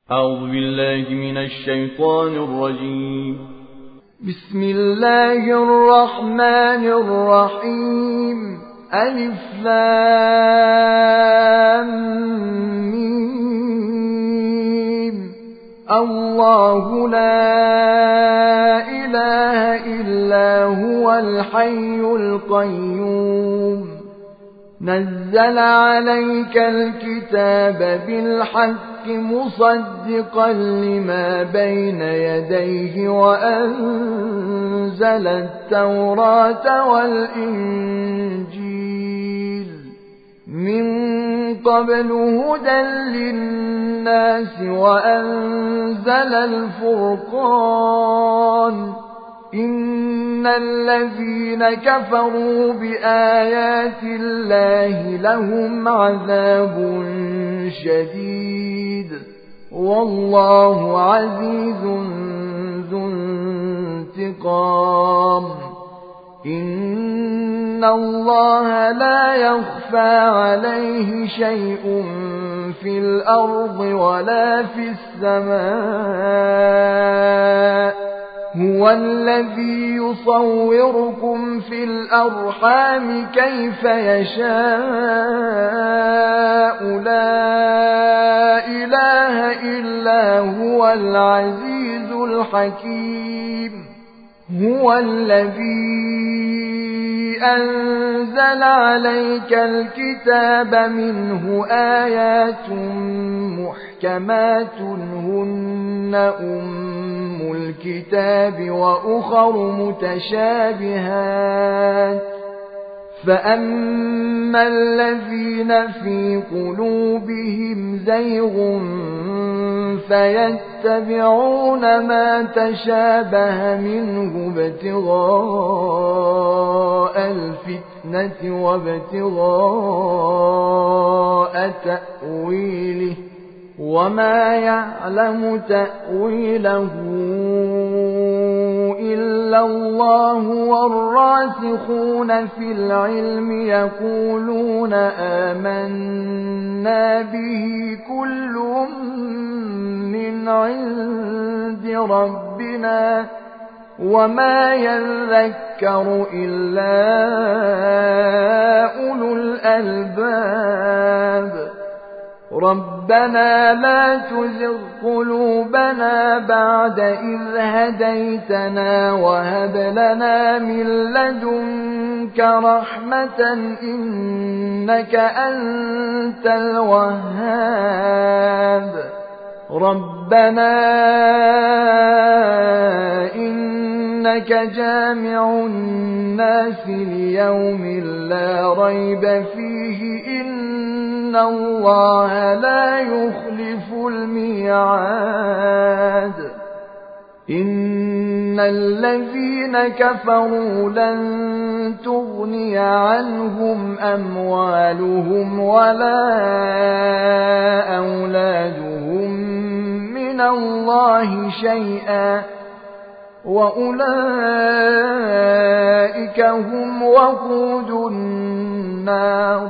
أعوذ بالله من الشيطان الرجيم. بسم الله الرحمن الرحيم. ألف لام ميم. الله لا إله إلا هو الحي القيوم نزل عليك الكتاب بالحق مصدقا لما بين يديه وأنزل التوراة والإنجيل من قبل هدى للناس وأنزل الفرقان إن الذين كفروا بآيات الله لهم عذاب شديد والله عزيز ذو انتقام. إن الله لا يخفى عليه شيء في الأرض ولا في السماء. هو الذي يصوركم في الأرحام كيف يشاء لا إله إلا هو العزيز الحكيم. هو الذي أنزل عليك الكتاب منه آيات محكمات هن أم الكتاب وأخر متشابهات فأما الذين في قلوبهم زيغ فيتبعون ما تشابه منه ابتغاء الفتنة وابتغاء تأويله وما يعلم تأويله إلا الله والراسخون في العلم يقولون آمنا به كل من عند ربنا وما يذكر إلا أولو الألباب. ربنا لا تزغ قلوبنا بعد إذ هديتنا وهب لنا من لدنك رحمة إنك أنت الوهاب. ربنا إنك جامع الناس ليوم لا ريب فيه إن الله لا يخلف الميعاد. إن الذين كفروا لن تغني عنهم أموالهم ولا أولادهم من الله شيئا وأولئك هم وقود النار.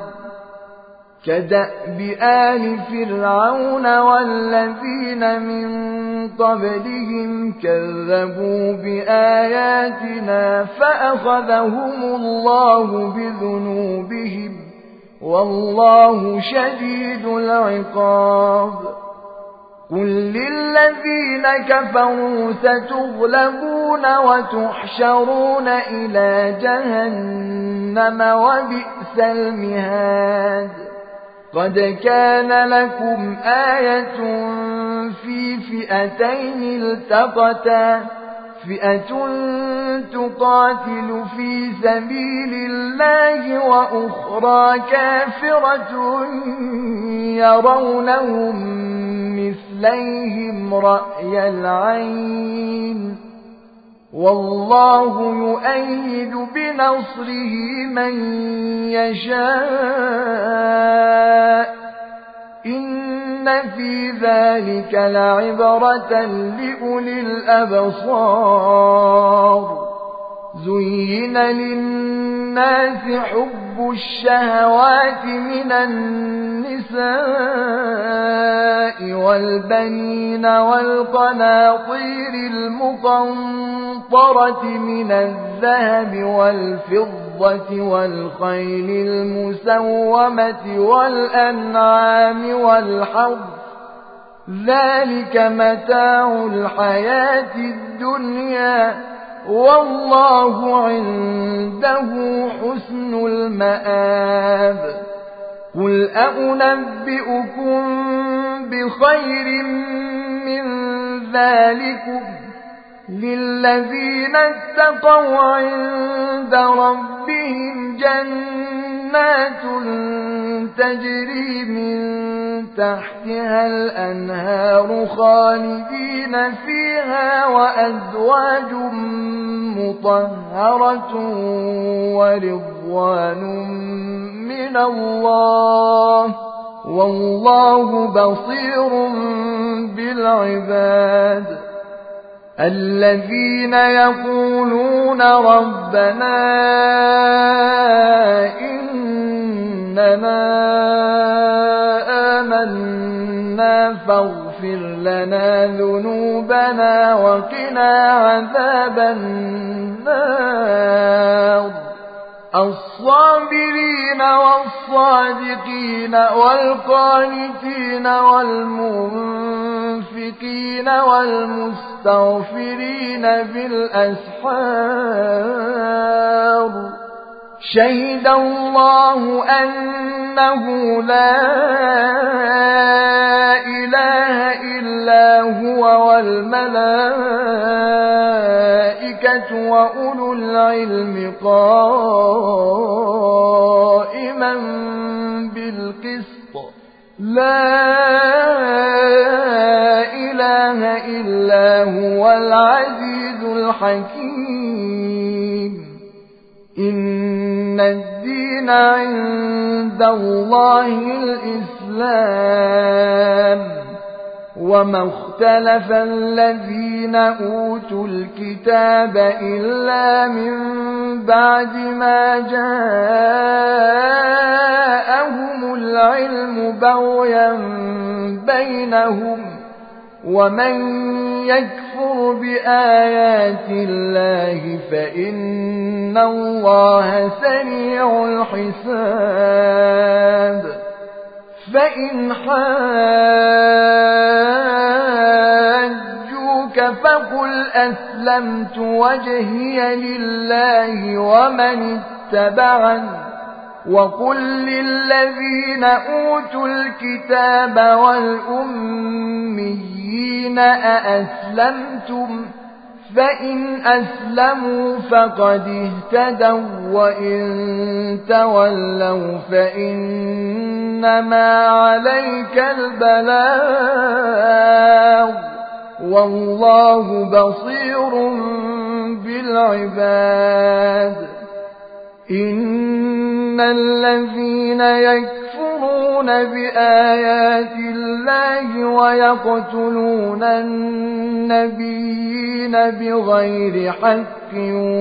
كدأب آل فرعون والذين من قبلهم كذبوا بآياتنا فأخذهم الله بذنوبهم والله شديد العقاب. قل للذين كفروا ستغلبون وتحشرون إلى جهنم وبئس المهاد. قد كان لكم آية في فئتين التقتا فئة تقاتل في سبيل الله وأخرى كافرة يرونهم مثليهم رأي العين والله يؤيد بنصره من يشاء. إن في ذلك لعبرة لأولي الأبصار. زين للناس حب الشهوات من النساء والبنين والقناطير المقنطرة من الذهب والفضة والخيل المسومة والأنعام والحرث ذلك متاع الحياة الدنيا والله عنده حسن المآب قل أنبئكم بخير من ذلكم للذين اتقوا عند ربهم جنات تجري من تحتها الأنهار خالدين فيها وأزواج مطهرة ورضوان من الله والله بصير بالعباد الذين يقولون ربنا إننا آمنا فاغفر لنا ذنوبنا وقنا عذاب النار الصابرين والصادقين والقانتين والمنفقين والمستغفرين بالأسحار شهد الله أنه لا إله إلا هو والملائكة وأولو العلم قائما بالقسط لا إله إلا هو العزيز الحكيم إن الدين عند الله الإسلام وما اختلف الذين أوتوا الكتاب إلا من بعد ما جاءهم العلم بغيا بينهم ومن يكفر بآيات الله فإن الله سريع الحساب فإن حاجوك فقل أسلمت وجهي لله ومن اتبعني وقل للذين أوتوا الكتاب والأميين أأسلمتم فإن أسلموا فقد اهتدوا وإن تولوا فإنما عليك البلاغ والله بصير بالعباد إن الذين يكفرون بآيات الله ويقتلون النبيين بغير حق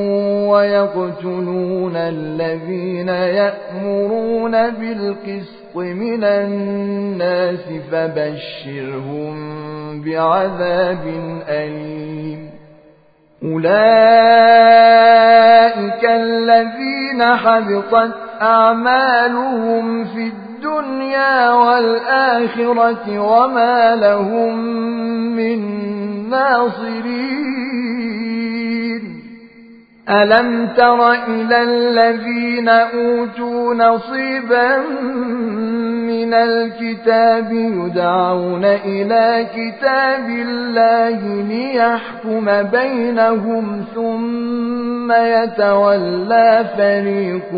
ويقتلون الذين يأمرون بالقسط من الناس فبشرهم بعذاب أليم أولئك الذين حبطت أعمالهم في الدنيا والآخرة وما لهم من ناصرين ألم تر إلى الذين أوتوا نصيبا من الكتاب يدعون إلى كتاب الله ليحكم بينهم ثم يتولى فريق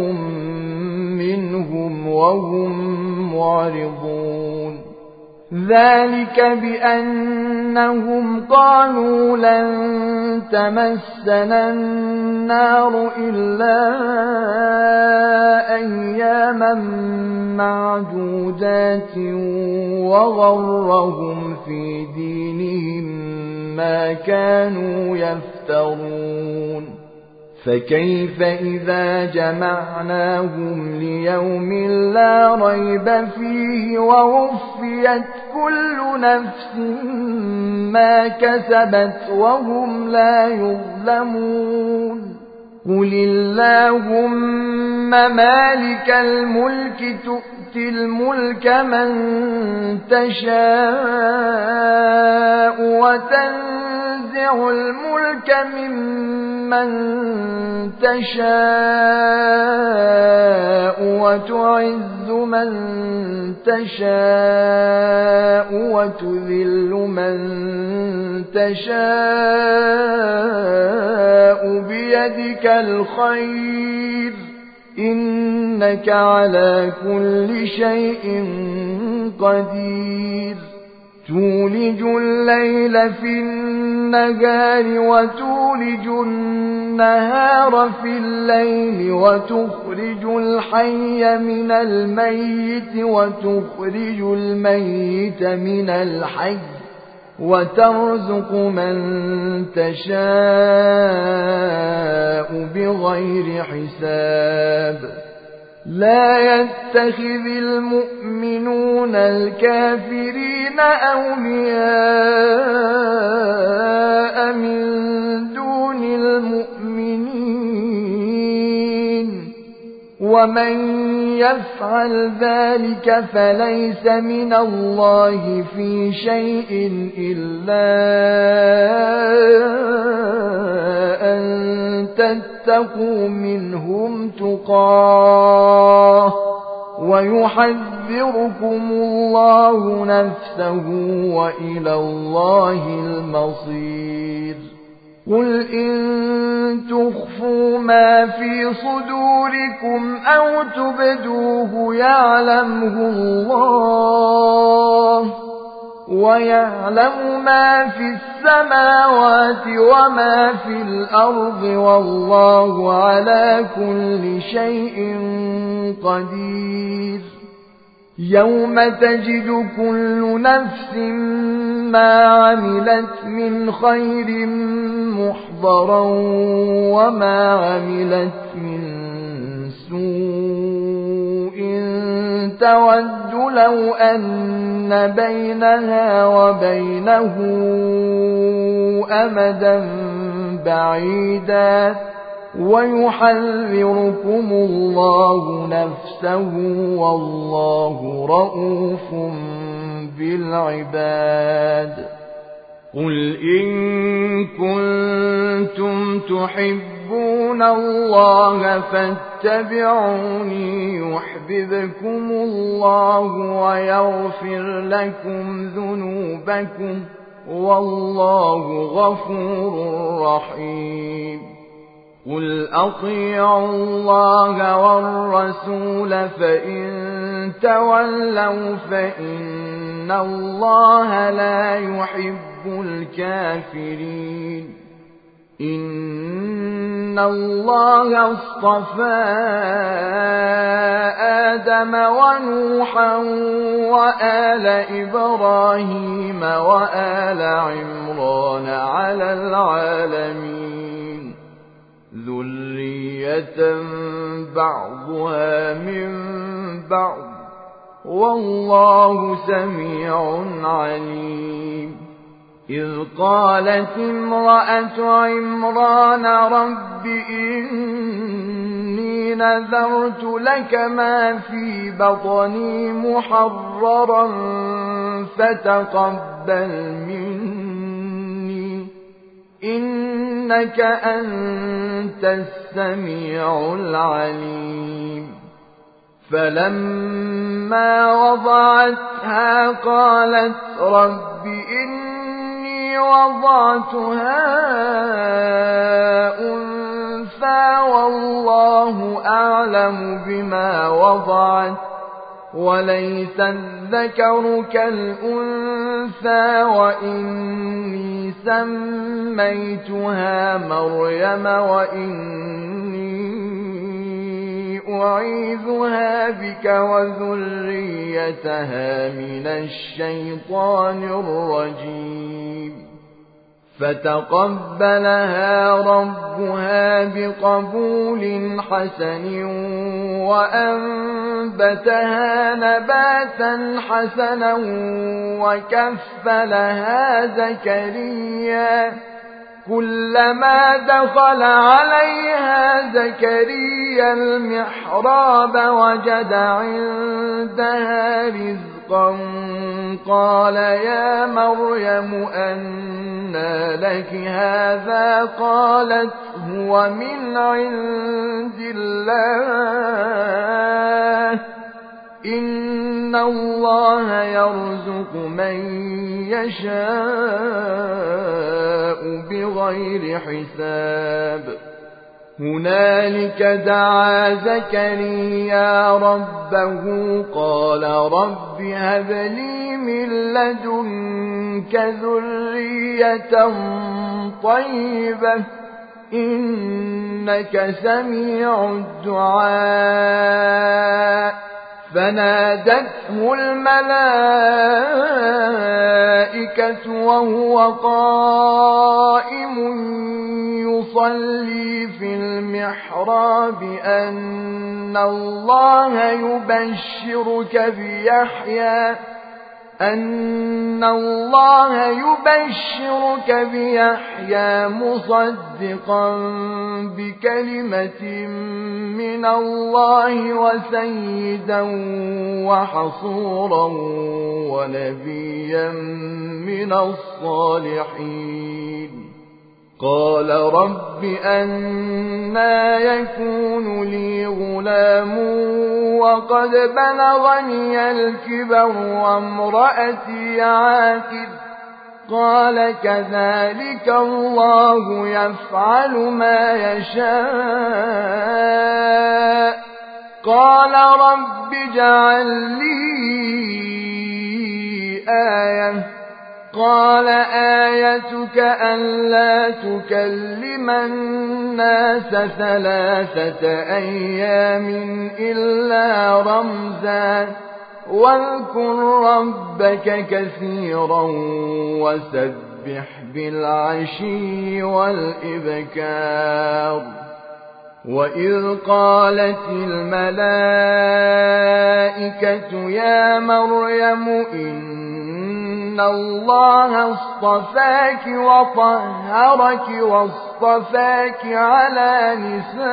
منهم وهم معرضون ذلك بأنهم قالوا لن تمسنا النار إلا أياما معدودات وغرهم في دينهم ما كانوا يفترون فكيف إذا جمعناهم ليوم لا ريب فيه ووفيت كل نفس ما كسبت وهم لا يظلمون قل اللهم مالك الملك تؤتي الملك من تشاء وتنزع الملك ممن تشاء وتعز من تشاء وتذل من تشاء بيدك الخير إنك على كل شيء قدير تولج الليل في النهار وتولج النهار في الليل وتخرج الحي من الميت وتخرج الميت من الحي وترزق من تشاء بغير حساب لا يتخذ المؤمنون الكافرين أولياء من دون المؤمنين ومن يفعل ذلك فليس من الله في شيء إلا أن تتقوا منهم تقاه ويحذركم الله نفسه وإلى الله المصير قل إن تخفوا ما في صدوركم أو تبدوه يعلمه الله ويعلم ما في السماوات وما في الأرض والله على كل شيء قدير يوم تجد كل نفس ما عملت من خير محضرا وما عملت من سوء تود لو أن بينها وبينه أمدا بعيدا ويحذركم الله نفسه والله رءوف بالعباد قل إن كنتم تحبون الله فاتبعوني يحببكم الله ويغفر لكم ذنوبكم والله غفور رحيم قل أطيعوا الله والرسول فإن تولوا فإن الله لا يحب الكافرين إن الله اصطفى آدم ونوحا وآل إبراهيم وآل عمران على العالمين ذرية بعضها من بعض والله سميع عليم إذ قالت امرأة عمران رب إني نذرت لك ما في بطني محررا فتقبل مني إنك أنت السميع العليم فلما وضعتها قالت رب إني وضعتها أنثى والله أعلم بما وضعت وليس الذكر كالأنثى وإني سميتها مريم وإني أعيذها بك وذريتها من الشيطان الرجيم فتقبلها ربها بقبول حسن وأنبتها نباتا حسنا وكفلها زكريا كلما دخل عليها زكريا المحراب وجد عندها رزقا قال يا مريم أنى لك هذا قالت هو من عند الله إن الله يرزق من يشاء بغير حساب هنالك دعا زكريا ربه قال رب هب لي من لدنك ذرية طيبة إنك سميع الدعاء فنادته الملائكة وهو قائم يصلي في المحراب أن الله يبشرك بيحيى مصدقا بكلمة من الله وسيدا وحصورا ونبيا من الصالحين قال رب أنى يكون لي غلام وقد بلغني الكبر وامرأتي عاقر قال كذلك الله يفعل ما يشاء قال رب اجعل لي آية قال آيتك ألا تكلم الناس 3 أيام إلا رمزا واذكر ربك كثيرا وسبح بالعشي والإبكار وإذ قالت الملائكة يا مريم إن الله اصطفاك وطهرك واصطفاك على نساء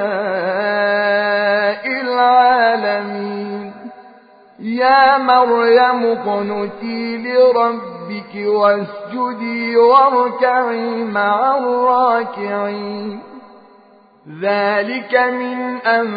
العالمين يا مريم اقنتي لربك واسجدي واركعي مع الراكعين ذلك من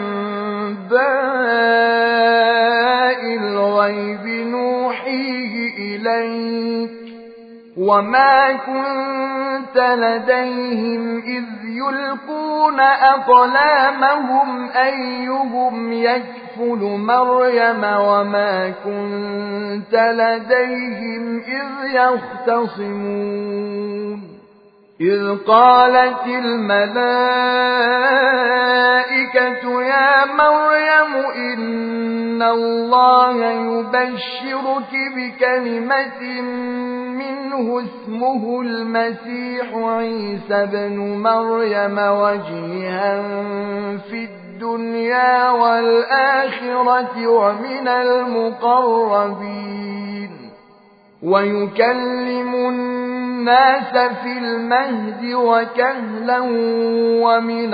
أنباء الغيب نوحيه إليك وما كنت لديهم إذ يلقون أقلامهم أيهم يكفل مريم وما كنت لديهم إذ يختصمون إذ قالت الملائكة يا مريم إن الله يبشرك بكلمة منه اسمه المسيح عيسى بن مريم وجيها في الدنيا والآخرة ومن المقربين ويكلم الناس في المهد وكهلا ومن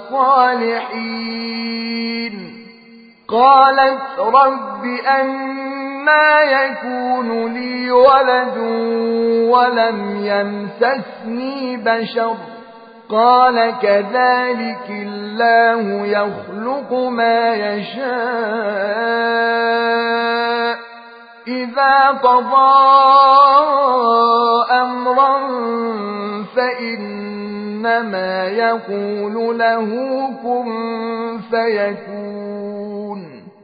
الصالحين قالت رب أنى يكون لي ولد ولم يمسسني بشر قال كذلك الله يخلق ما يشاء إذا قضى أمرا فإنما يقول له كن فيكون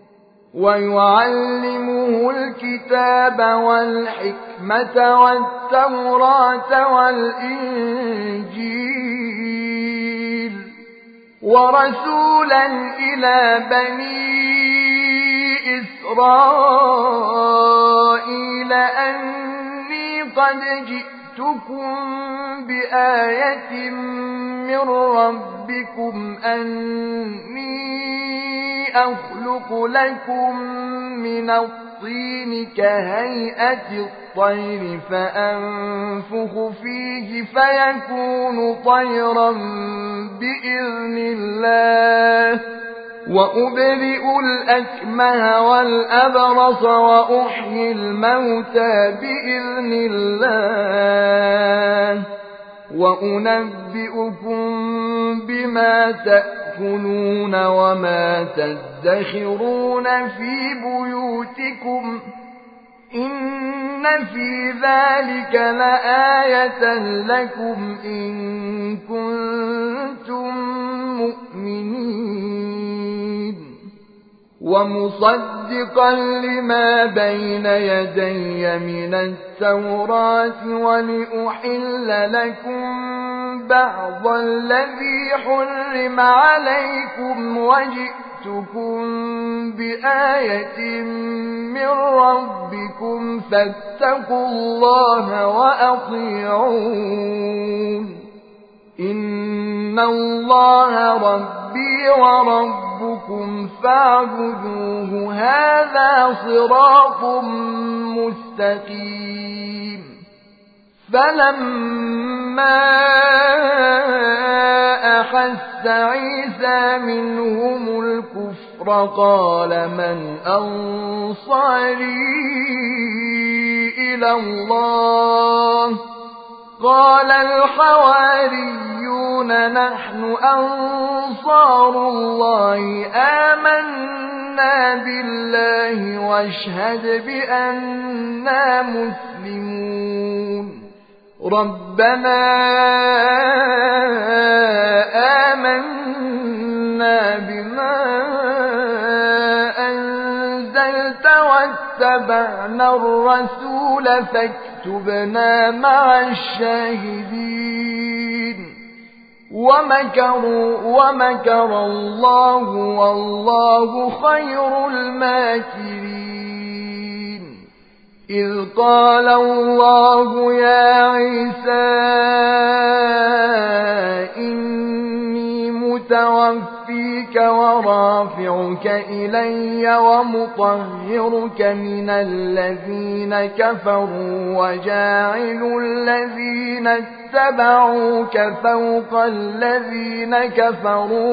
ويعلمه الكتاب والحكمة والتوراة والإنجيل ورسولا إلى بني إسرائيل أني قد جئتكم جئتكم بآية من ربكم أني أخلق لكم من الطين كهيئة الطير فأنفخ فيه فيكون طيرا بإذن الله وأبرئ الأكمه والأبرص وأحيي الموتى بإذن الله وأنبئكم بما تأكلون وما تدخرون في بيوتكم إن في ذلك لآية لكم إن كنتم مؤمنين ومصدقا لما بين يدي من التوراة ولأحل لكم بعض الذي حرم عليكم وجئتكم بآية من ربكم فاتقوا الله وأطيعون إن الله ربي وربكم فاعبدوه هذا صراط مستقيم فلما أحس عيسى منهم الكفر قال من أنصاري إلى الله قال الحواريون نحن أنصار الله آمنا بالله واشهد بأننا مسلمون ربنا آمنا بما أنزلت واتبعنا الرسول فاكتبنا مع الشاهدين ومكر الله والله خير الماكرين إذ قال الله يا عيسى إني متوفيك ورافعك إلي ومطهرك من الذين كفروا وجاعل الذين اتبعوك فوق الذين كفروا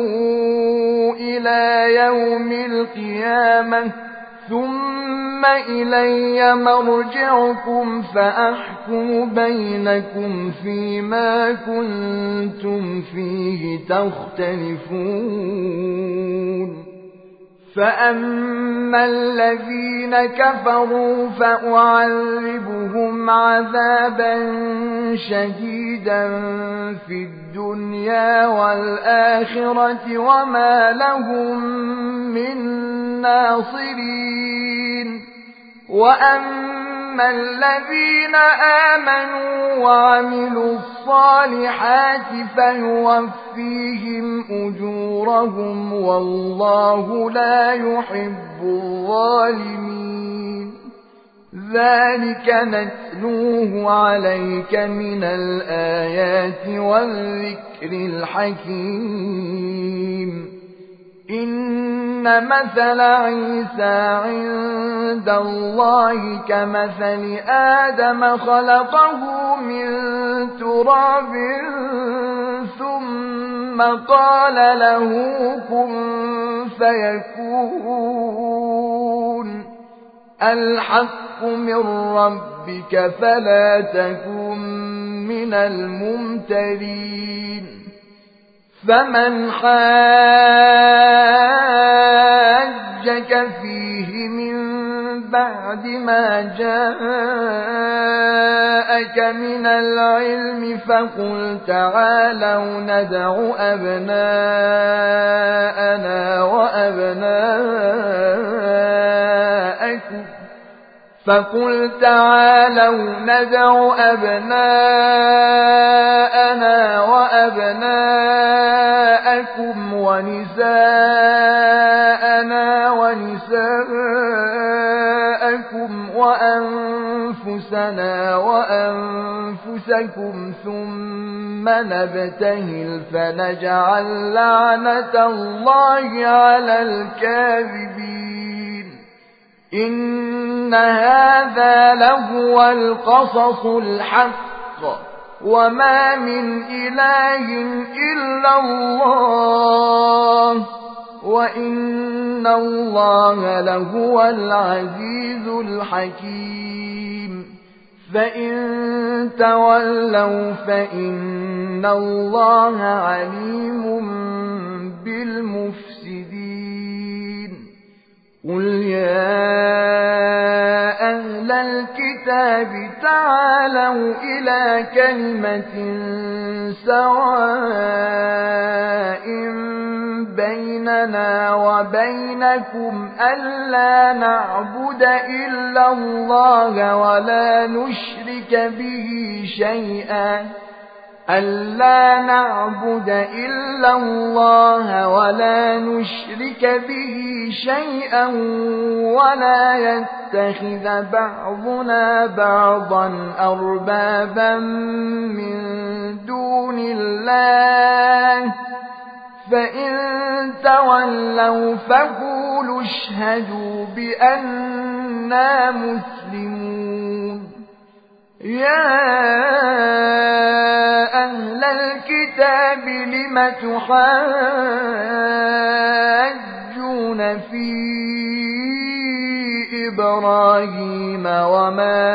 إلى يوم القيامة ثم إلي مرجعكم فأحكم بينكم فيما كنتم فيه تختلفون فأما الذين كفروا فأعذبهم عذابا شديدا في الدنيا والآخرة وما لهم من ناصرين وأما الذين آمنوا وعملوا الصالحات فيوفيهم أجورهم والله لا يحب الظالمين ذلك نتلوه عليك من الآيات والذكر الحكيم إن مثل عيسى عند الله كمثل آدم خلقه من تراب ثم قال له كن فيكون الحق من ربك فلا تكن من الممترين فمن حاجك فيه من بعد ما جاءك من العلم فقل تعالوا ندع أبناءنا وأبناءكم ونساءنا ونساءكم وأنفسنا وأنفسكم ثم نبتهل فنجعل لعنة الله على الكاذبين إن هذا لهو القصص الحق وما من إله إلا الله وإن الله لهو العزيز الحكيم فإن تولوا فإن الله عليم بالمفسدين قل يا أهل الكتاب تعالوا إلى كلمة سواء بيننا وبينكم ألا نعبد إلا الله ولا نشرك به شيئا ولا يتخذ بعضنا بعضا أربابا من دون الله فإن تولوا فقولوا اشهدوا بأننا مسلمون يا أهل الكتاب لم تحاجون في إبراهيم وما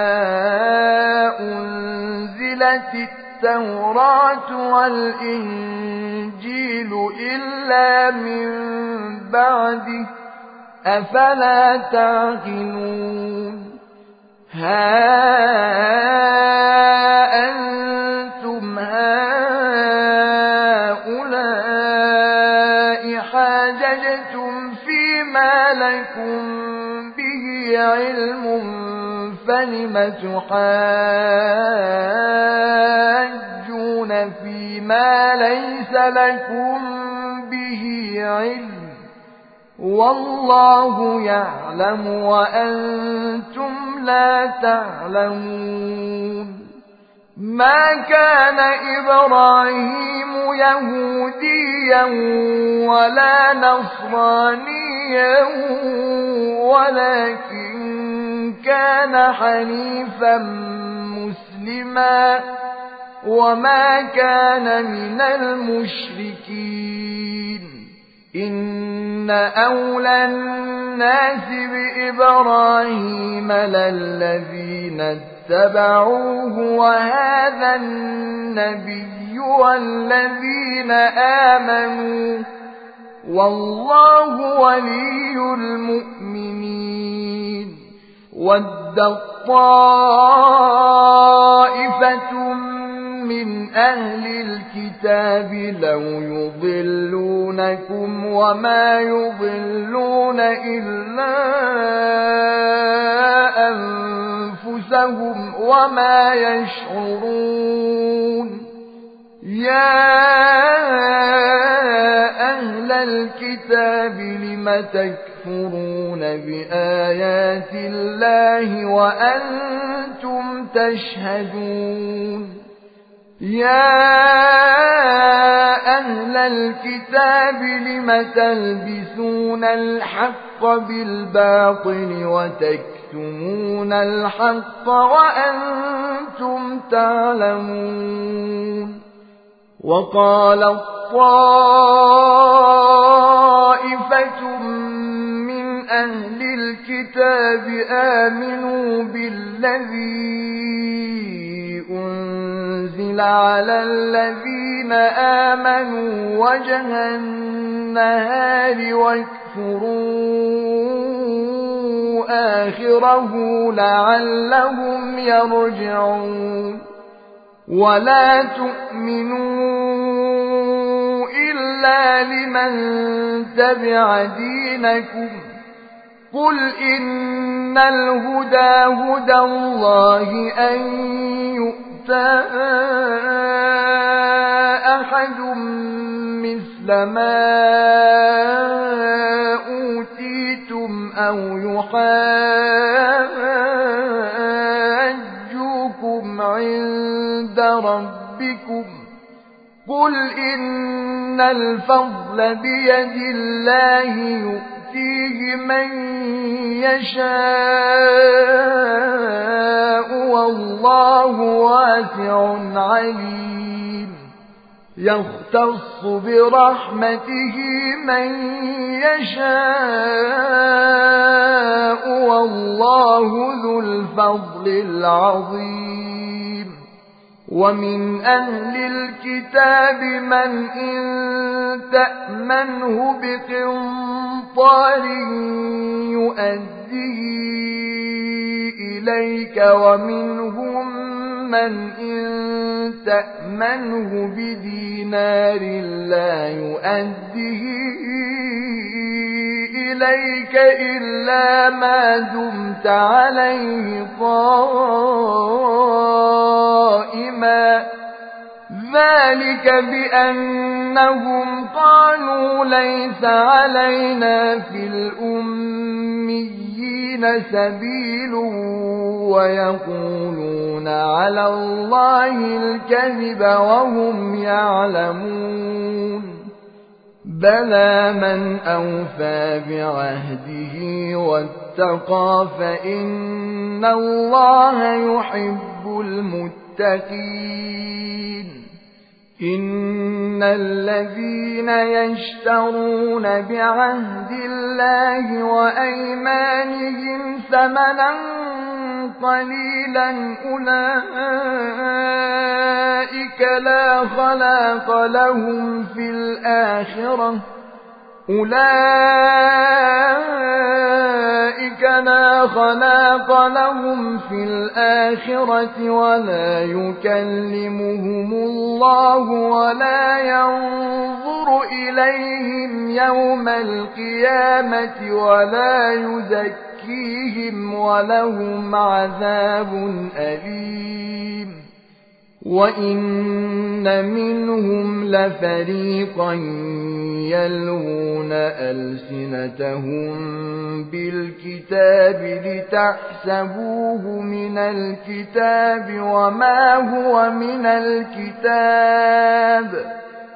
أنزلت التوراة والإنجيل إلا من بعده أفلا تعقلون ها أنتم هؤلاء حاججتم فيما لكم به علم فلم تحاجون فيما ليس لكم به علم والله يعلم وأنتم لا تعلمون ما كان إبراهيم يهوديا ولا نصرانيا ولكن كان حنيفا مسلما وما كان من المشركين إن أولى الناس بإبراهيم للذين اتبعوه وهذا النبي والذين آمنوا والله ولي المؤمنين ود طائفة من أهل الكتاب لو يضلونكم وما يضلون إلا أنفسهم وما يشعرون يا أهل الكتاب لم تكفرون بآيات الله وأنتم تشهدون يا أهل الكتاب لم تلبسون الحق بالباطل وتكتمون الحق وأنتم تعلمون وقال طائفة من أهل الكتاب آمنوا بالذي أنزل على الذين آمنوا وجه النهار واكفروا آخره لعلهم يرجعون ولا تؤمنوا إلا لمن تبع دينكم قل إن الهدى هدى الله أن يؤتى أحد مثل ما أوتيتم أو يحاجوكم لكم عند ربكم قل إن الفضل بيد الله يؤتيه من يشاء والله واسع عليم يختص برحمته من يشاء والله ذو الفضل العظيم ومن أهل الكتاب من إن تأمنه بقنطار يؤديه إليك ومنهم من إن تأمنه بدينار لا يؤديه إليك إلا ما دمت عليه قائما ذلك بأنهم قالوا ليس علينا في الأميين سبيل ويقولون على الله الكذب وهم يعلمون بلى من أوفى بعهده واتقى فإن الله يحب المتقين إن الذين يشترون بعهد الله وأيمانهم ثمنا قليلا أولئك لا خلاق لهم في الآخرة ولا يكلمهم الله ولا ينظر إليهم يوم القيامة ولا يزكيهم ولهم عذاب أليم وإن منهم لفريقا يلوون ألسنتهم بالكتاب لتحسبوه من الكتاب وما هو من الكتاب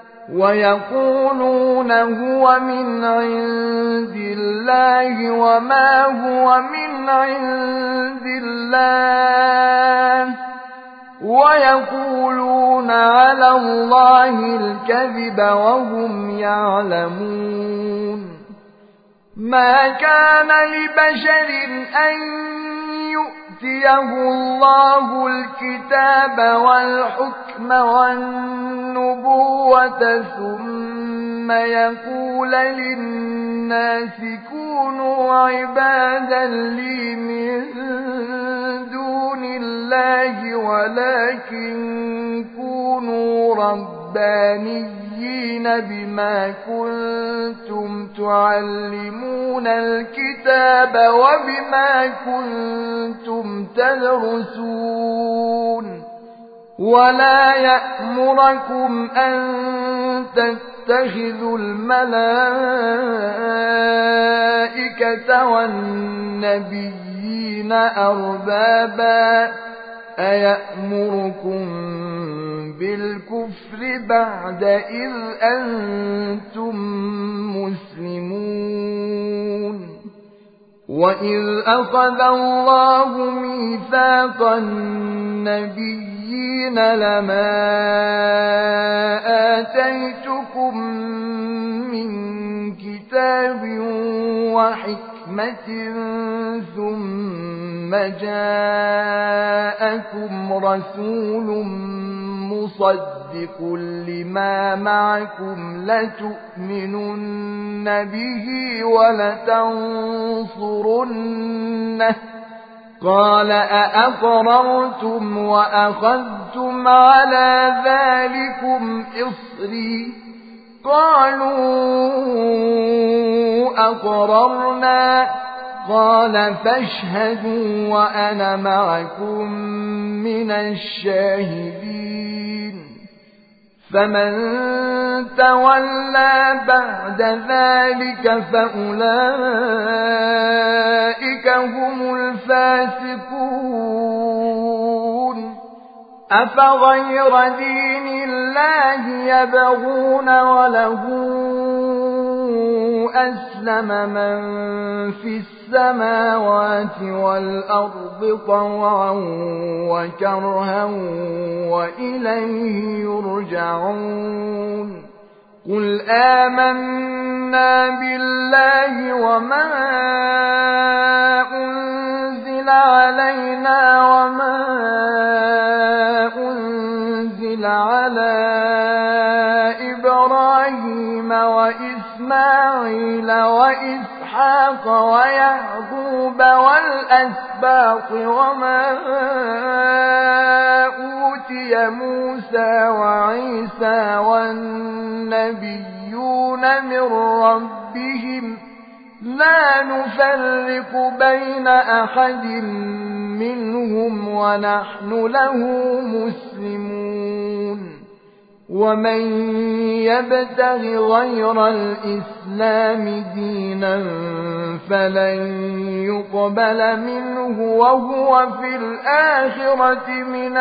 ويقولون هو من عند الله وما هو من عند الله ويقولون على الله الكذب وهم يعلمون ما كان لبشر أن يؤتيه الله الكتاب والحكم والنبوة ثم يقول للناس كونوا عبادا لي من دون الله ولكن كونوا ربانيين بما كنتم تعلمون الكتاب وبما كنتم تدرسون ولا يأمركم أن تتخذوا الملائكة والنبيين أربابا أيأمركم بالكفر بعد إذ أنتم مسلمون وإذ أخذ الله ميثاق النبيين لما آتيتكم من كتاب وحكمة ثم جاءكم رسول مصدق لما معكم لتؤمنن به ولتنصرنه قال أأقررتم وأخذتم على ذلكم إصري قالوا أقررنا قال فاشهدوا وأنا معكم من الشاهدين فمن تولى بعد ذلك فأولئك هم الفاسقون أفغير دين الله يبغون وله أسلم من في السماوات والأرض طوعا وكرها وإليه يرجعون قل آمنا بالله وما أنزل علينا وما أنزل على إبراهيم وإسماعيل وإسحاق ويعقوب والأسباط وما أوتي موسى وعيسى والنبيون من ربهم لا نفرق بين أحد منهم ونحن له مسلمون ومن يبتغ غير الإسلام دينا فلن يقبل منه وهو في الآخرة من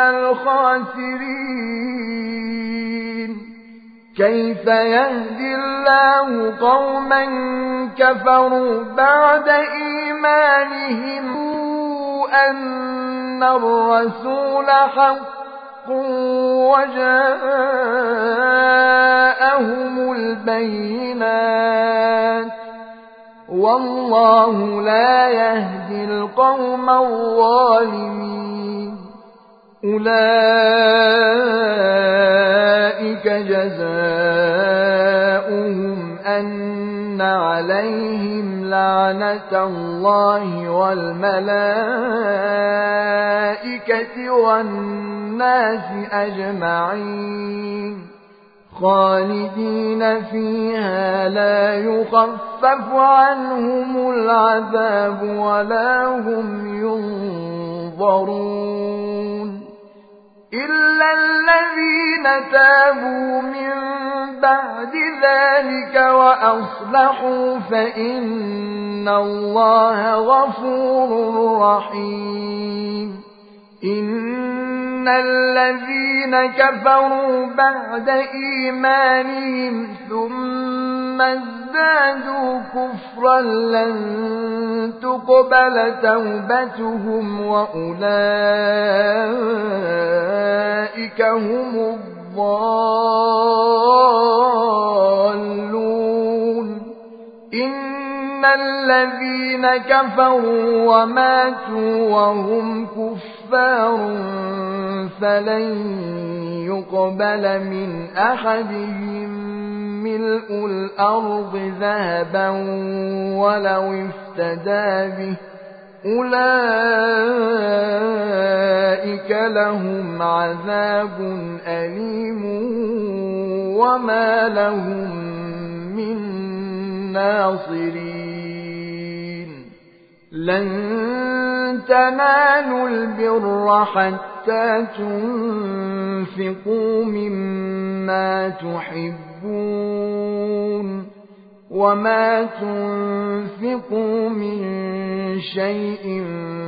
الخاسرين كيف يهدي الله قوما كفروا بعد إيمانهم أن الرسول حق وجاءهم البينات والله لا يهدي القوم الظالمين أولئك جزاؤهم أن عليهم لعنة الله والملائكة والناس أجمعين خالدين فيها لا يخفف عنهم العذاب ولا هم ينظرون إلا الذين تابوا من بعد ذلك وأصلحوا فإن الله غفور رحيم إن الذين كفروا بعد إيمانهم ثم ازدادوا كفرا لن تقبل توبتهم وأولئك هم الضالون إن الذين كفروا وماتوا وهم كفار فلن يقبل من أحدهم ملء الأرض ذهبا ولو افتدى به أولئك لهم عذاب أليم وما لهم من ناصرين لن تنالوا البر حتى تنفقوا مما تحبون وما تنفقوا من شيء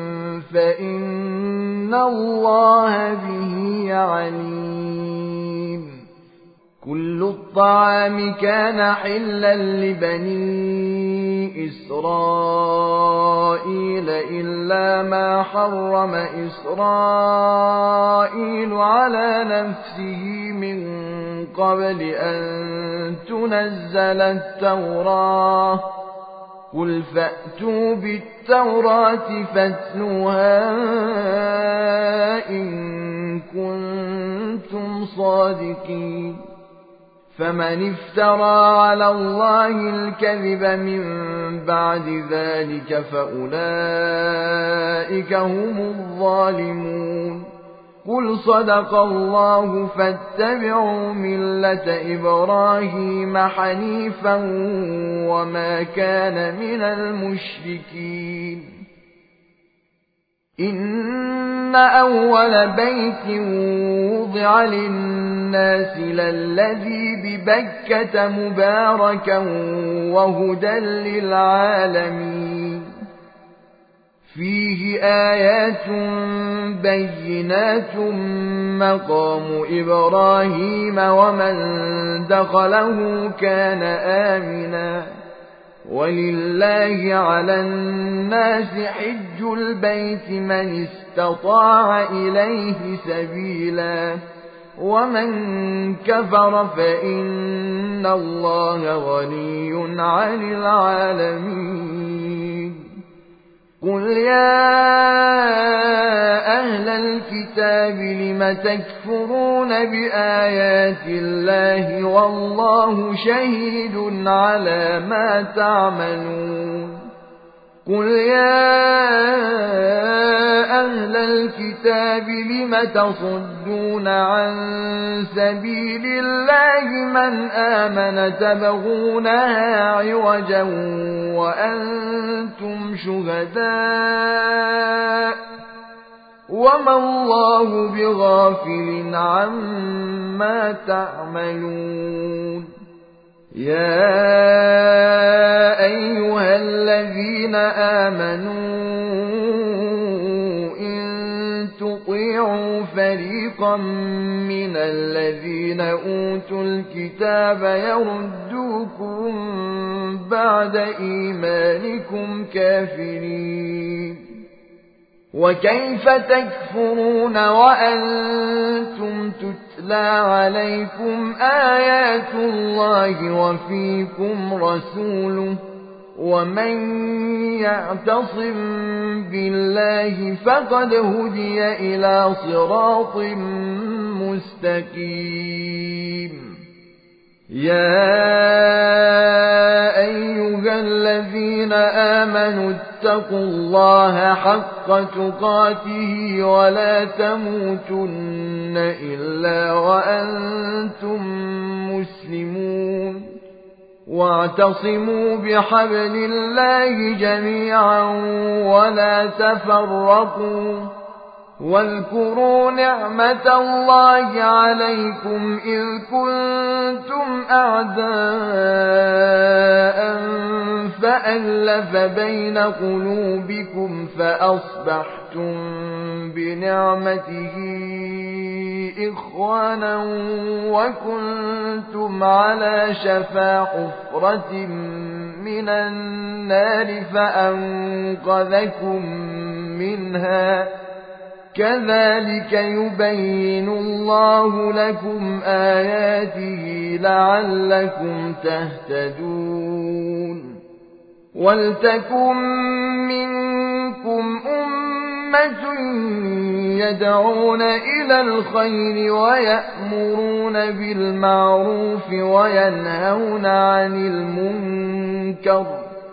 فإن الله به عليم كل الطعام كان حلا لبني إسرائيل إلا ما حرم إسرائيل على نفسه من قبل أن تنزل التوراة قل فأتوا بالتوراة فاتلوها إن كنتم صادقين فمن افترى على الله الكذب من بعد ذلك فأولئك هم الظالمون قل صدق الله فاتبعوا ملة إبراهيم حنيفا وما كان من المشركين إن أول بيت وضع للناس للذي ببكة مباركا وهدى للعالمين فيه آيات بينات مقام إبراهيم ومن دخله كان آمنا ولله على الناس حج البيت من استطاع إليه سبيلا ومن كفر فإن الله غني عن العالمين قل يا أهل الكتاب لم تكفرون بآيات الله والله شهيد على ما تعملون قل يا أهل الكتاب لم تصدون عن سبيل الله من آمن تبغونها عوجا وأنتم شهداء وما الله بغافل عما تعملون يا أيها الذين آمنوا إن تطيعوا فريقا من الذين أوتوا الكتاب يردوكم بعد إيمانكم كافرين وكيف تكفرون وأنتم تتلى عليكم آيات الله وفيكم رسوله ومن يعتصم بالله فقد هدي إلى صراط مستقيم يا أيها الذين آمنوا اتقوا الله حق تقاته ولا تموتن إلا وأنتم مسلمون واعتصموا بحبل الله جميعا ولا تفرقوا واذكروا نعمة الله عليكم إذ كنتم أعداء فألف بين قلوبكم فأصبحتم بنعمته إخوانا وكنتم على شفا حفرة من النار فأنقذكم منها كذلك يبين الله لكم آياته لعلكم تهتدون ولتكن منكم أمة يدعون إلى الخير ويأمرون بالمعروف وينهون عن المنكر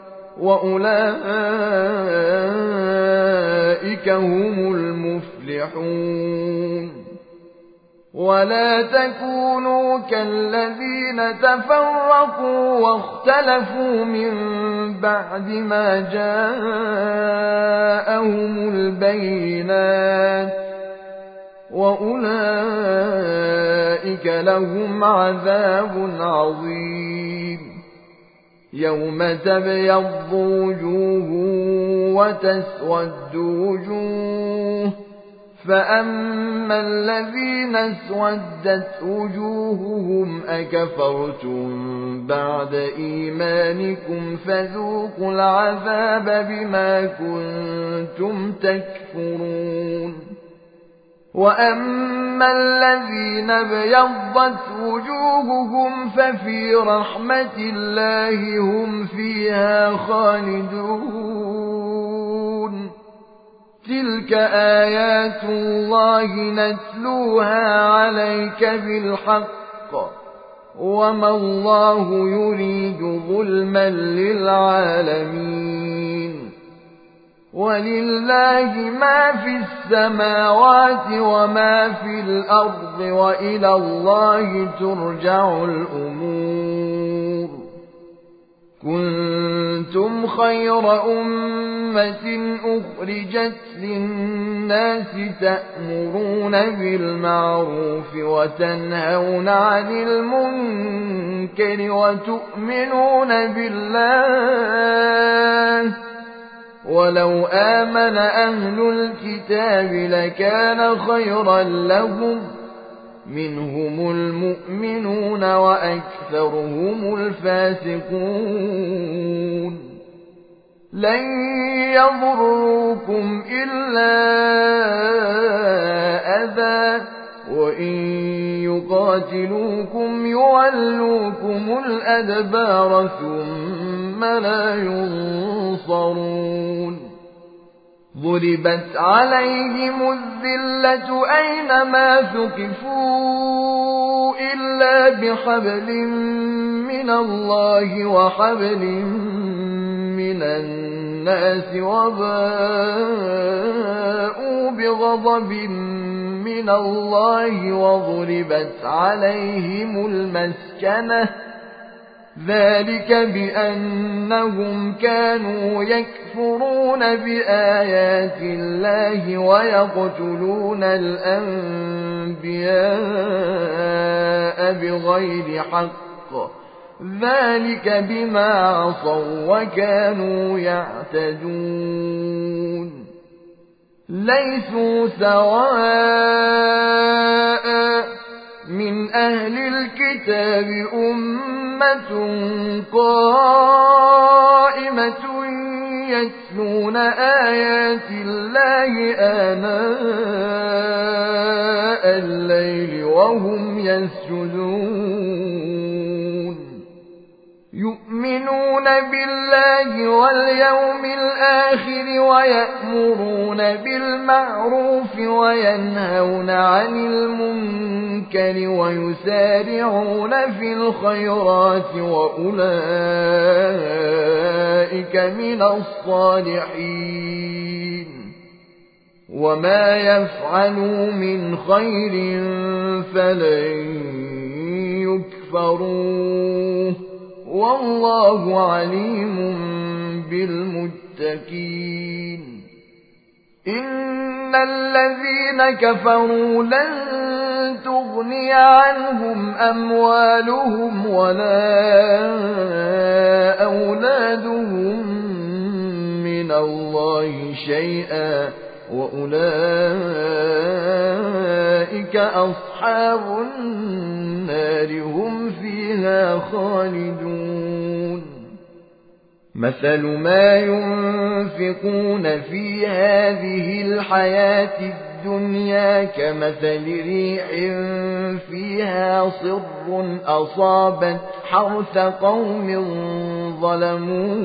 وأولئك هم المفلحون ولا تكونوا كالذين تفرقوا واختلفوا من بعد ما جاءهم البينات وأولئك لهم عذاب عظيم يوم تبيض وجوه وتسود وجوه فأما الذين اسودت وجوههم أكفرتم بعد إيمانكم فذوقوا العذاب بما كنتم تكفرون وأما الذين ابيضت وجوههم ففي رحمة الله هم فيها خالدون تلك آيات الله نتلوها عليك بالحق وما الله يريد ظلما للعالمين ولله ما في السماوات وما في الأرض وإلى الله ترجع الأمور كنتم خير أمة أخرجت للناس تأمرون بالمعروف وتنهون عن المنكر وتؤمنون بالله ولو آمن أهل الكتاب لكان خيرا لهم منهم المؤمنون وأكثرهم الفاسقون لن يضروكم إلا أذى وإن يقاتلوكم يولوكم الأدبار ثم لا ينصرون ضربت عليهم الذلة أينما ثقفوا إلا بحبل من الله وحبل من الناس وباءوا بغضب من الله وضربت عليهم المسكنة ذلك بأنهم كانوا يكفرون بآيات الله ويقتلون الأنبياء بغير حق ذلك بما عصوا وكانوا يعتدون ليسوا سواء من أهل الكتاب أمة قائمة يتلون آيات الله آناء الليل وهم يسجدون يؤمنون بالله واليوم الآخر ويأمرون بالمعروف وينهون عن المنكر ويسارعون في الخيرات وأولئك من الصالحين وما يفعلوا من خير فلن يكفروه والله عليم بالمتقين إن الذين كفروا لن تغني عنهم أموالهم ولا أولادهم من الله شيئا وأولئك أصحاب النار هم فيها خالدون مثل ما ينفقون في هذه الحياة الدنيا كمثل ريح فيها صر أصابت حرث قوم ظلموا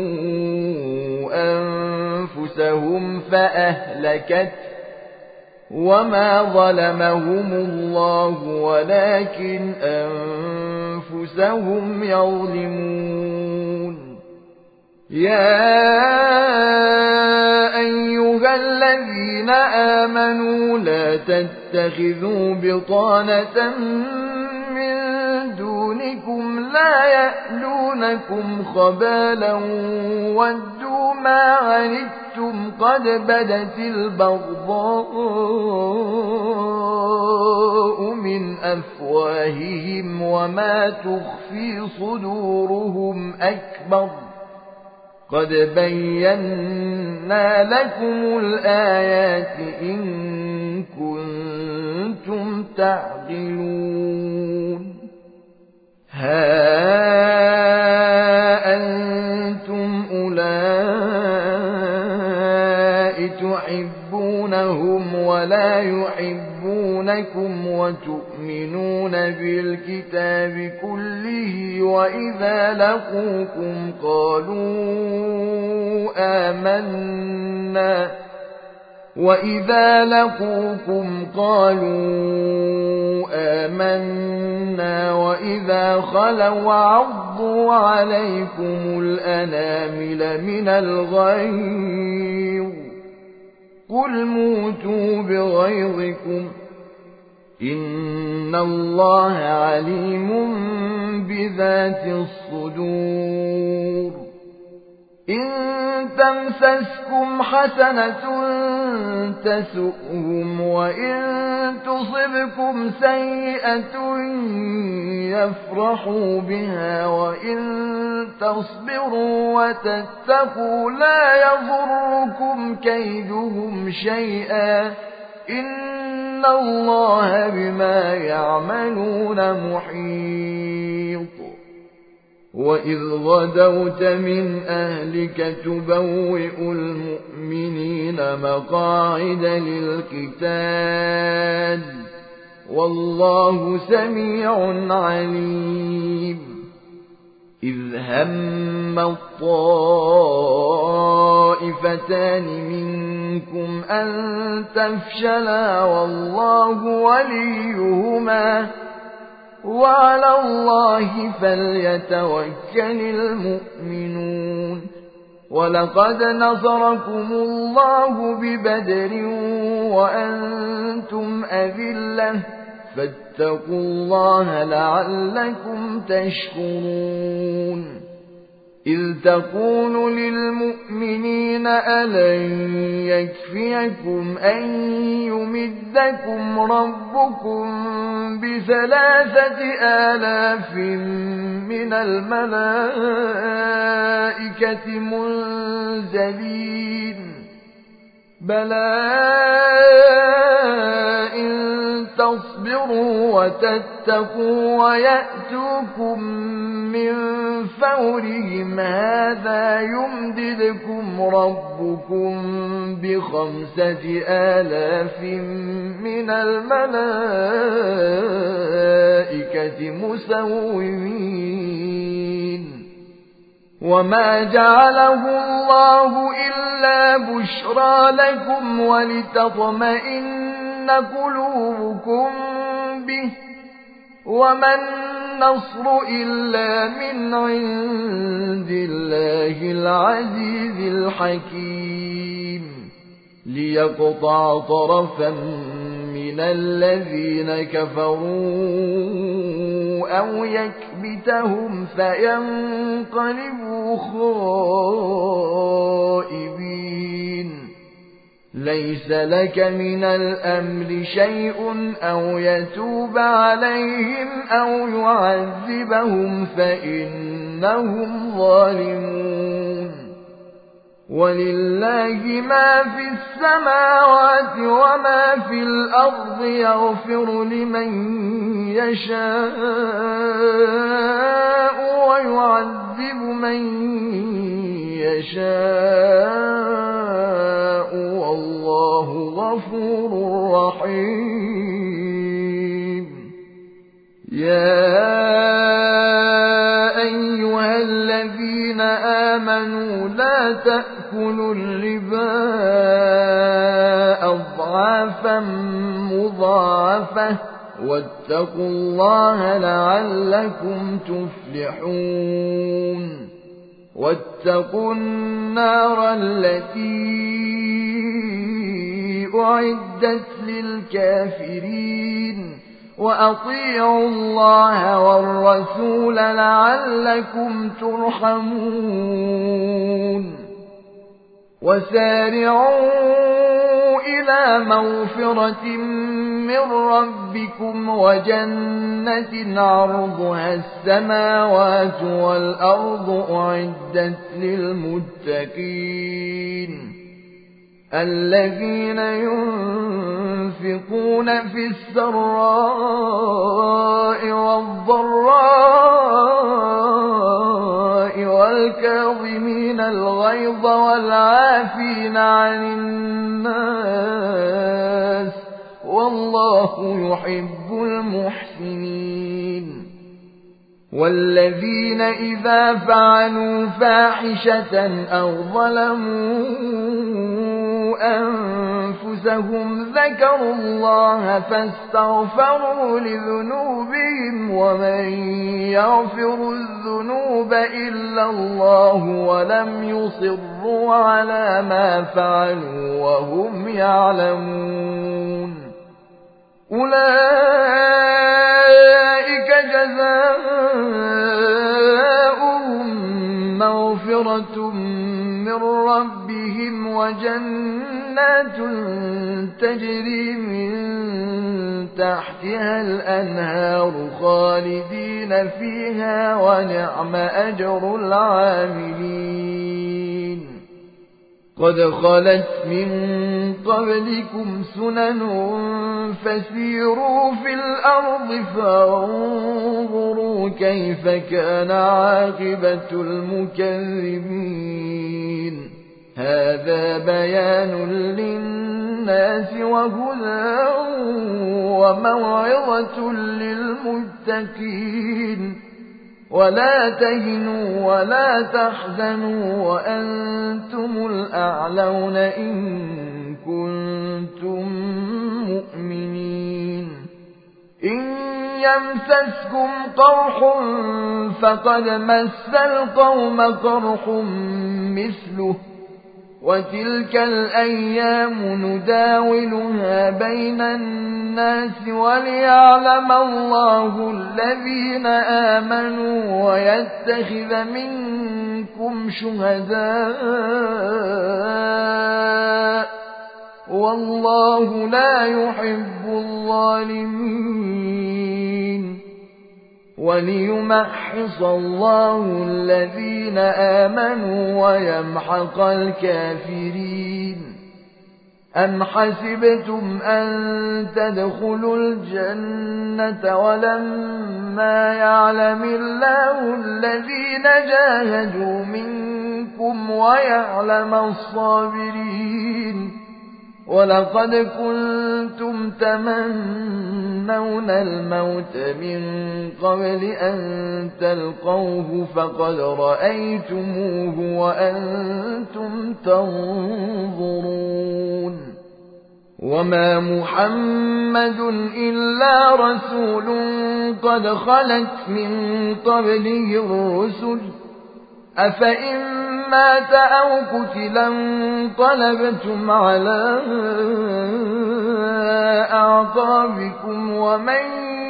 أنفسهم فأهلكت وما ظلمهم الله ولكن أنفسهم يظلمون يا أيها الذين آمنوا لا تتخذوا بطانة من دونكم لا يألونكم خبالا ودوا ما عنتم قد بدت البغضاء من أفواههم وما تخفي صدورهم أكبر قد بينا لكم الآيات إن كنتم تعقلون ها أنتم أولئك تحبونهم ولا يحبونكم وتؤمنون بالكتاب كله وإذا لقوكم قالوا آمنا وإذا خلوا عضوا عليكم الأنامل من الغيظ قل موتوا بغيظكم إن الله عليم بذات الصدور إن تمسسكم حسنة تسؤهم وإن تصبكم سيئة يفرحوا بها وإن تصبروا وتتقوا لا يضركم كيدهم شيئا إن الله بما يعملون محيط وإذ غدوت من أهلك تبوئ المؤمنين مقاعد للقتال والله سميع عليم إذ هم الطائفتان منكم أن تفشلا والله وليهما وعلى الله فليتوكل المؤمنون ولقد نصركم الله ببدر وأنتم أذلة فاتقوا الله لعلكم تشكرون إذ تقول للمؤمنين ألن يكفيكم أن يمدكم ربكم ب3,000 من الملائكة منزلين بلى إن تصبروا وتتقوا ويأتوكم من فورهم هذا يمددكم ربكم ب5,000 من الملائكة مسومين وما جعله الله إلا بشرى لكم ولتطمئن قلوبكم به وما النصر إلا من عند الله العزيز الحكيم ليقطع طرفا من الذين كفروا أو يكبتهم فينقلبوا خائبين ليس لك من الأمر شيء أو يتوب عليهم أو يعذبهم فإنهم ظالمون ولله ما في السماوات وما في الأرض يغفر لمن يشاء ويعذب من يشاء والله غفور رحيم يا أيها الذين آمنوا لا تأكلوا الربا أضعافا مضاعفة واتقوا الله لعلكم تفلحون واتقوا النار التي أعدت للكافرين وأطيعوا الله والرسول لعلكم ترحمون وسارعوا إلى مغفرة من ربكم وجنة عرضها السماوات والأرض أعدت للمتقين الذين ينفقون في السراء والضراء والكاظمين الغيظ والعافين عن الناس والله يحب المحسنين والذين إذا فعلوا فاحشة أو ظلموا أنفسهم ذكروا الله فاستغفروا لذنوبهم ومن يغفر الذنوب إلا الله ولم يصروا على ما فعلوا وهم يعلمون أولئك جزاؤهم مغفرة وجنات تجري من تحتها الأنهار خالدين فيها ونعم أجر العاملين قد خلت من قبلكم سنن فسيروا في الأرض فانظروا كيف كان عاقبة المكذبين هذا بيان للناس وهدى وموعظة للمتقين ولا تهنوا ولا تحزنوا وأنتم الأعلون إن كنتم مؤمنين إن يمسسكم قرح فقد مس القوم قرح مثله وتلك الأيام نداولها بين الناس وليعلم الله الذين آمنوا ويتخذ منكم شهداء والله لا يحب الظالمين وليمحص الله الذين آمنوا ويمحق الكافرين أم حسبتم أن تدخلوا الجنة ولما يعلم الله الذين جاهدوا منكم ويعلم الصابرين ولقد كنتم تمنون الموت من قبل أن تلقوه فقد رأيتموه وأنتم تنظرون وما محمد إلا رسول قد خلت من قبله الرسل أفإن مات أو قتلا انقلبتم على أعقابكم ومن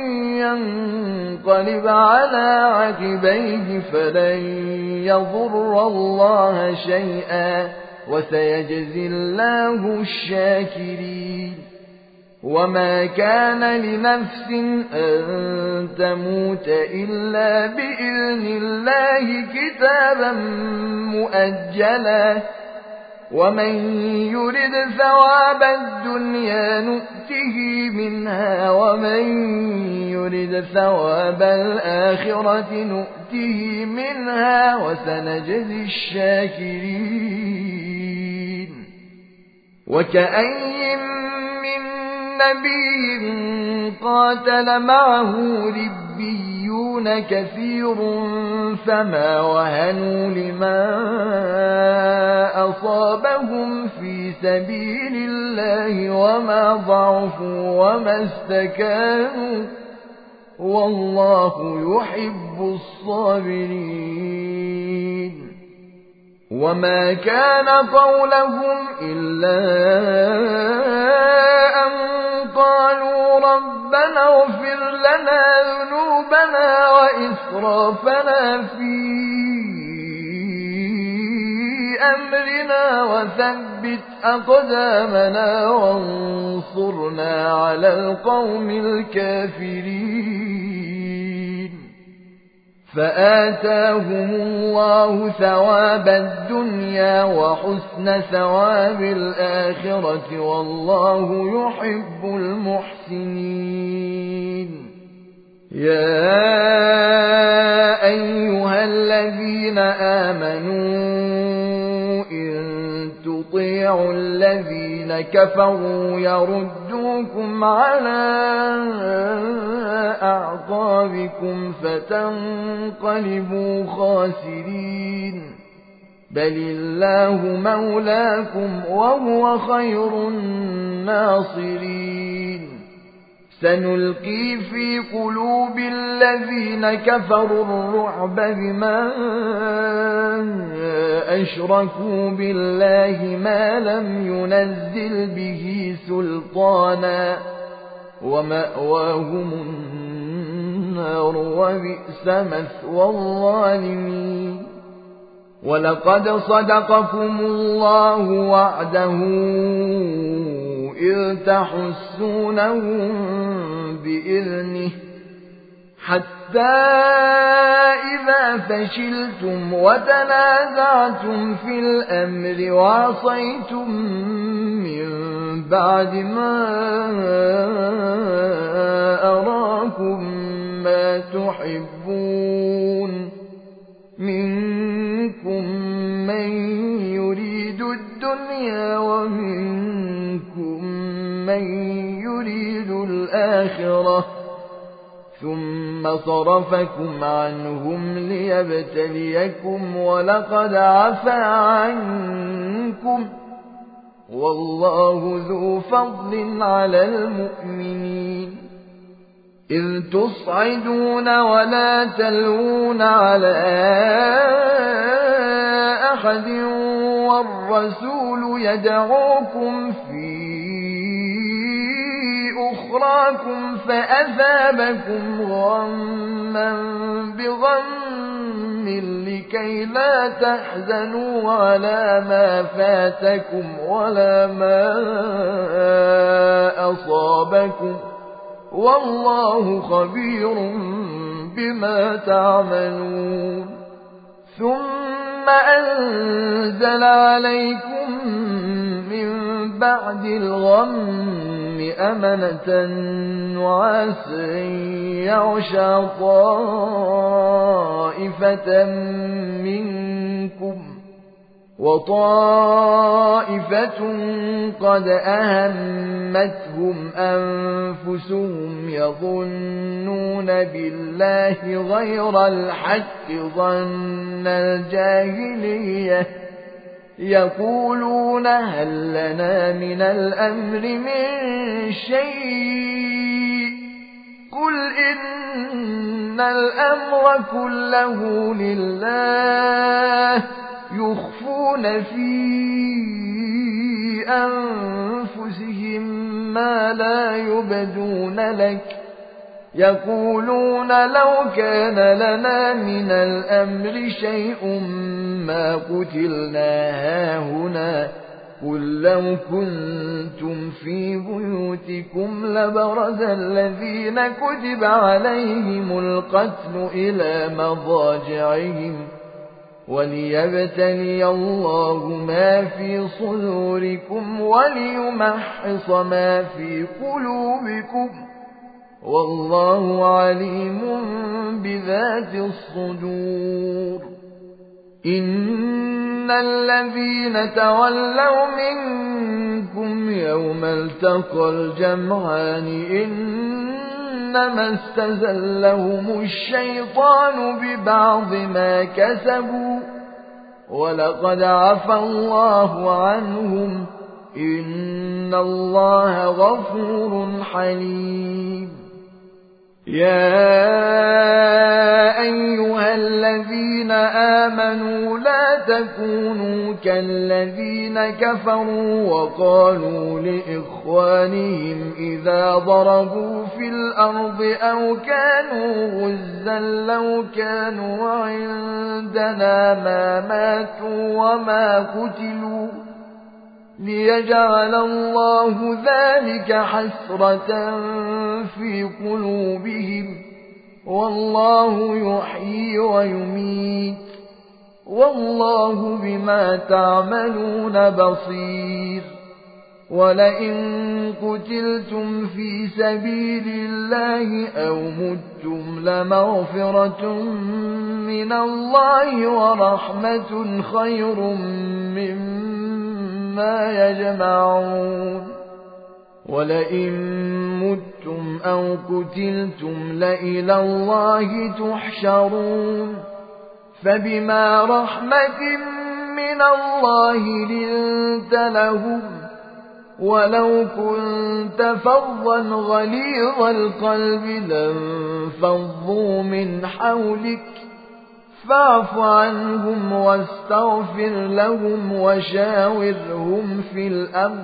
ينقلب على عقبيه فلن يضر الله شيئا وسيجزي الله الشاكرين وما كان لنفس أن تموت إلا بإذن الله كتابا مؤجلا ومن يرد ثواب الدنيا نؤته منها ومن يرد ثواب الآخرة نؤته منها وسنجزي الشاكرين وكأي من نبي قاتل معه ربيون كثير فما وهنوا لما أصابهم في سبيل الله وما ضعفوا وما استكانوا والله يحب الصابرين وما كان قولهم إلا أن قالوا ربنا اغفر لنا ذنوبنا وإسرافنا في أمرنا وثبت أقدامنا وانصرنا على القوم الكافرين فآتاهم الله ثواب الدنيا وحسن ثواب الآخرة والله يحب المحسنين يا أيها الذين آمنوا إن تطيعوا الذين كفروا يردوكم على أعقابكم فتنقلبوا خاسرين بل الله مولاكم وهو خير الناصرين سنلقي في قلوب الذين كفروا الرعب بما أشركوا بالله ما لم ينزل به سلطانا ومأواهم النار وبئس مثوى الظالمين ولقد صدقكم الله وعده إذ تحسونهم بإذنه حتى إذا فشلتم وتنازعتم في الأمر وعصيتم من بعد ما أراكم ما تحبون منكم من يريد الدنيا ومنكم من يريد الآخرة ثم صرفكم عنهم ليبتليكم ولقد عفا عنكم والله ذو فضل على المؤمنين إذ تصعدون ولا تلوون على أحد والرسول يدعوكم في أخراكم فأثابكم غما بغم لكي لا تحزنوا على ما فاتكم ولا ما أصابكم والله خبير بما تعملون ثم أنزل عليكم من بعد الغم أمنة نعاسا يغشى طائفة منكم وطائفة قد أهمتهم أنفسهم يظنون بالله غير الحق ظن الجاهلية يقولون هل لنا من الأمر من شيء قل إن الأمر كله لله يخفون في أنفسهم ما لا يبدون لك يقولون لو كان لنا من الأمر شيء ما قتلنا هاهنا قل لو كنتم في بيوتكم لبرز الذين كتب عليهم القتل إلى مضاجعهم وليبتلي الله ما في صدوركم وليمحص ما في قلوبكم والله عليم بذات الصدور إن الذين تولوا منكم يوم التقى الجمعان إنما استزلهم الشيطان ببعض ما كسبوا ولقد عفا الله عنهم إن الله غفور حليم يا أيها الذين آمنوا لا تكونوا كالذين كفروا وقالوا لإخوانهم إذا ضربوا في الأرض أو كانوا غزا لو كانوا عندنا ما ماتوا وما قتلوا ليجعل الله ذلك حسرة في قلوبهم والله يحيي ويميت والله بما تعملون بصير ولئن قتلتم في سبيل الله أو متم لمغفرة من الله ورحمة خير مما يجمعون ولئن متم أو قتلتم لإلى الله تحشرون فبما رحمة من الله لنت لهم ولو كنت فظا غليظ القلب لانفضوا من حولك فاعف عنهم واستغفر لهم وشاورهم في الأمر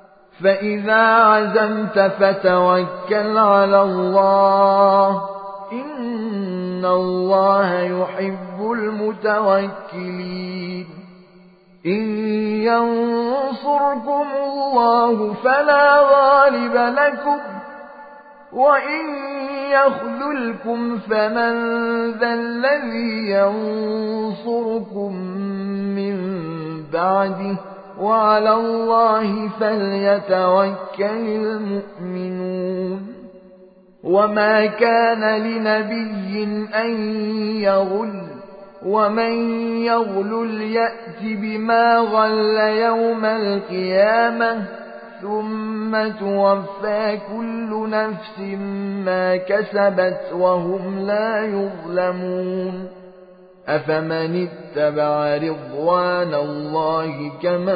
فإذا عزمت فتوكل على الله إن الله يحب المتوكلين إن ينصركم الله فلا غالب لكم وإن يخذلكم فمن ذا الذي ينصركم من بعده وعلى الله فليتوكل المؤمنون وما كان لنبي أن يغل ومن يغلل يأت بما غل يوم القيامة ثم توفى كل نفس ما كسبت وهم لا يظلمون أفمن اتبع رضوان الله كمن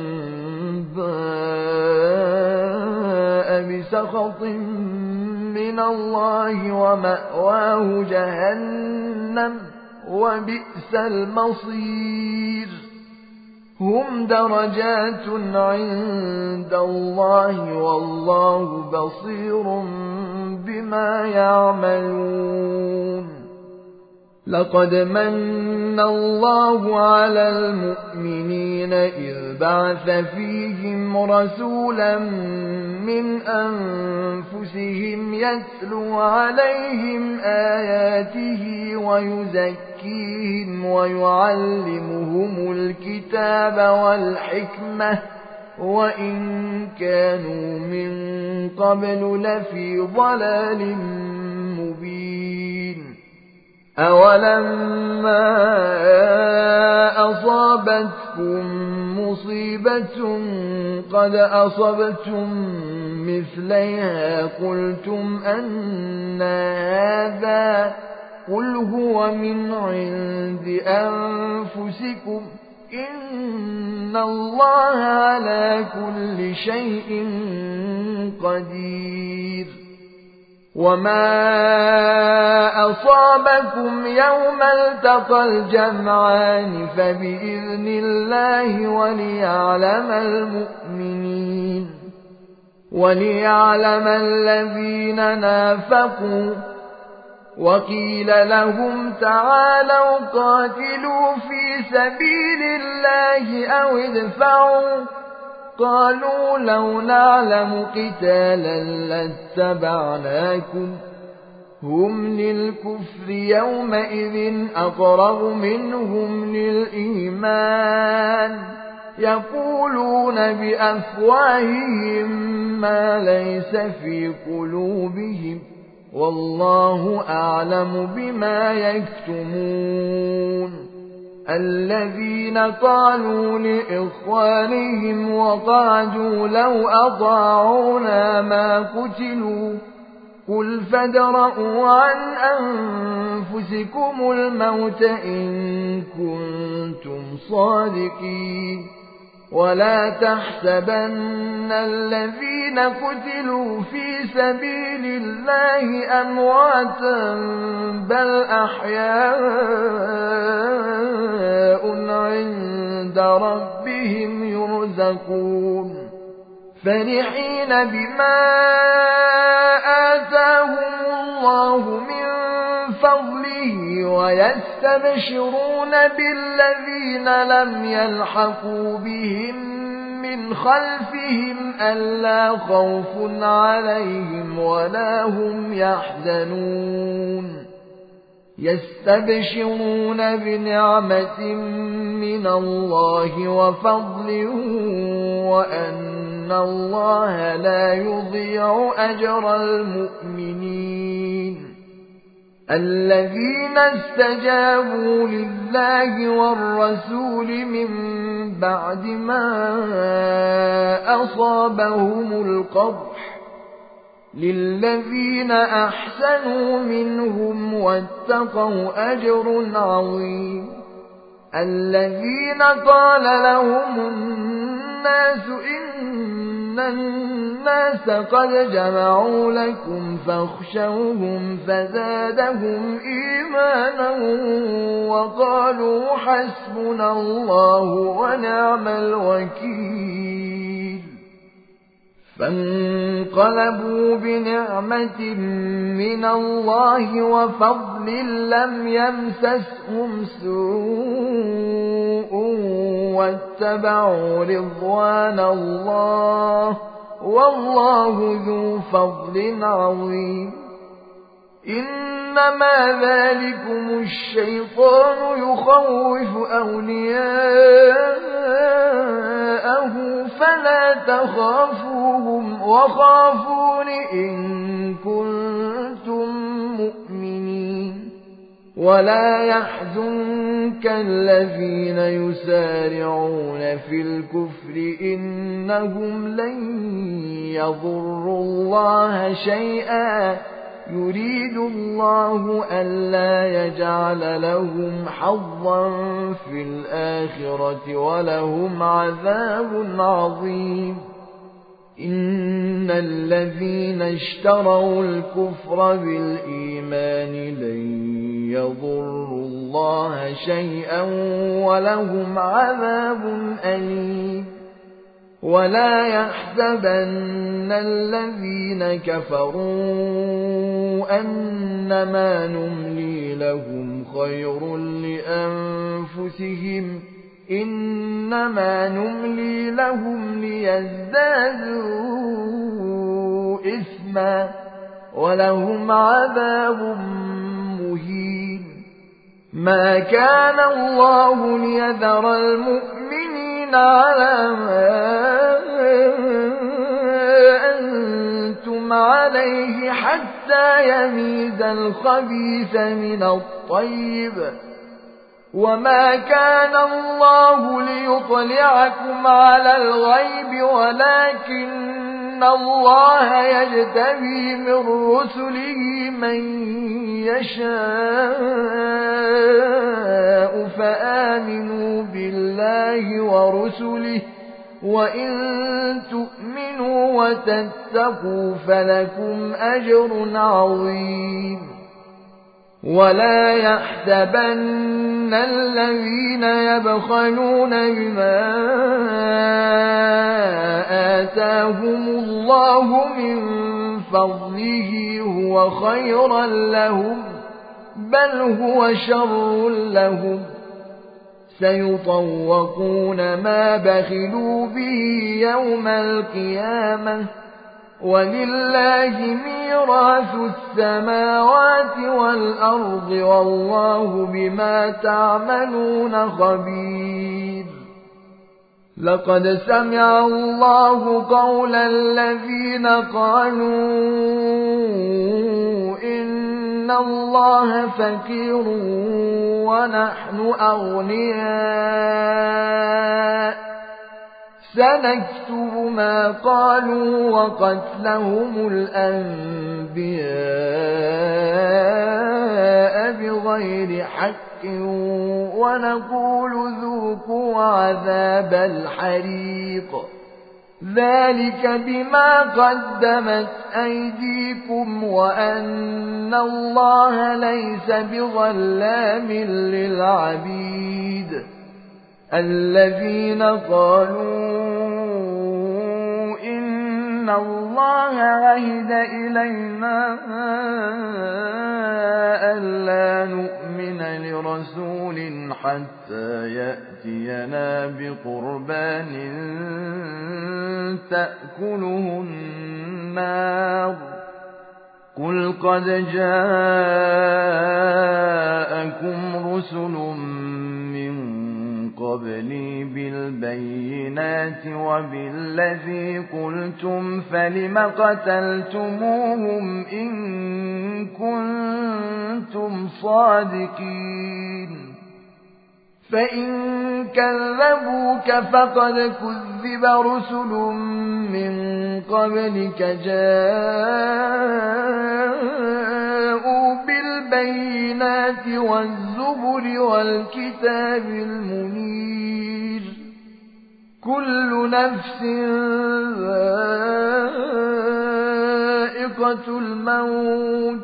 باء بسخط من الله ومأواه جهنم وبئس المصير هم درجات عند الله والله بصير بما يعملون لقد من الله على المؤمنين إذ بعث فيهم رسولا من أنفسهم يتلو عليهم آياته ويزكيهم ويعلمهم الكتاب والحكمة وإن كانوا من قبل لفي ضلال مبين أولما أصابتكم مصيبة قد أصبتم مثليها قلتم أن هذا قل هو من عند أنفسكم إن الله على كل شيء قدير وما أصابكم يوم التقى الجمعان فبإذن الله وليعلم الذين نافقوا وقيل لهم تعالوا قاتلوا في سبيل الله أو ادفعوا قالوا لو نعلم قتالا لاتبعناكم هم للكفر يومئذ أقرب منهم للإيمان يقولون بأفواههم ما ليس في قلوبهم والله أعلم بما يكتمون الذين قالوا لإخوانهم وقعدوا لو أطاعونا ما قتلوا قل فادرءوا عن أنفسكم الموت إن كنتم صادقين ولا تحسبن الذين قتلوا في سبيل الله أمواتا بل أحياء عند ربهم يرزقون فرحين بما آتاهم الله من فضله ويستبشرون بالذين لم يلحقوا بهم من خلفهم ألا خوف عليهم ولا هم يحزنون يستبشرون بنعمة من الله وفضل وأن الله لا يضيع أجر المؤمنين الذين استجابوا لله والرسول من بعد ما أصابهم القرح للذين أحسنوا منهم واتقوا أجر عظيم الذين قال لهم الناس إن الناس قد جمعوا لكم فاخشوهم فزادهم إيمانا وقالوا حسبنا الله ونعم الوكيل فانقلبوا بنعمة من الله وفضل لم يمسسهم سوء واتبعوا رضوان الله والله ذو فضل عظيم. إنما ذلكم الشيطان يخوف أولياءه فلا تخافوهم وخافون إن كنتم مؤمنين. ولا يحزنك الذين يسارعون في الكفر إنهم لن يضروا الله شيئا يريد الله ألا يجعل لهم حظا في الآخرة ولهم عذاب عظيم. إن الذين اشتروا الكفر بالإيمان لن يضروا الله شيئا ولهم عذاب أليم. ولا يحسبن الذين كفروا أنما نملي لهم خير لأنفسهم إنما نملي لهم ليزدادوا إثما ولهم عذاب مهين. ما كان الله ليذر المؤمنين على ما أنتم عليه حتى يميز الخبيث من الطيب وما كان الله ليطلعكم على الغيب ولكن الله يجتبي من رسله من يشاء فآمنوا بالله ورسله وإن تؤمنوا وتتقوا فلكم أجر عظيم. ولا يحسبن الذين يبخلون بما آتاهم الله من فضله هو خيرا لهم بل هو شر لهم سيطوقون ما بخلوا به يوم القيامة ولله ميراث السماوات والأرض والله بما تعملون خبير. لقد سمع الله قول الذين قالوا إن الله فقير ونحن أغنياء سنكتب ما قالوا وقتلهم الأنبياء بغير حق ونقول ذوقوا عذاب الحريق ذلك بما قدمت أيديكم وأن الله ليس بظلام للعبيد. الذين قالوا إن الله عهد إلينا ألا نؤمن لرسول حتى يأتينا بقربان تأكله النار قل قد جاءكم رسل من قبلي بالبينات وبالذي قلتم فلم قتلتموهم إن كنتم صادقين. فإن كذبوك فقد كذب رسل من قبلك جاءوا بالبينات والزبر والكتاب المنير كل نفس ذائقة الموت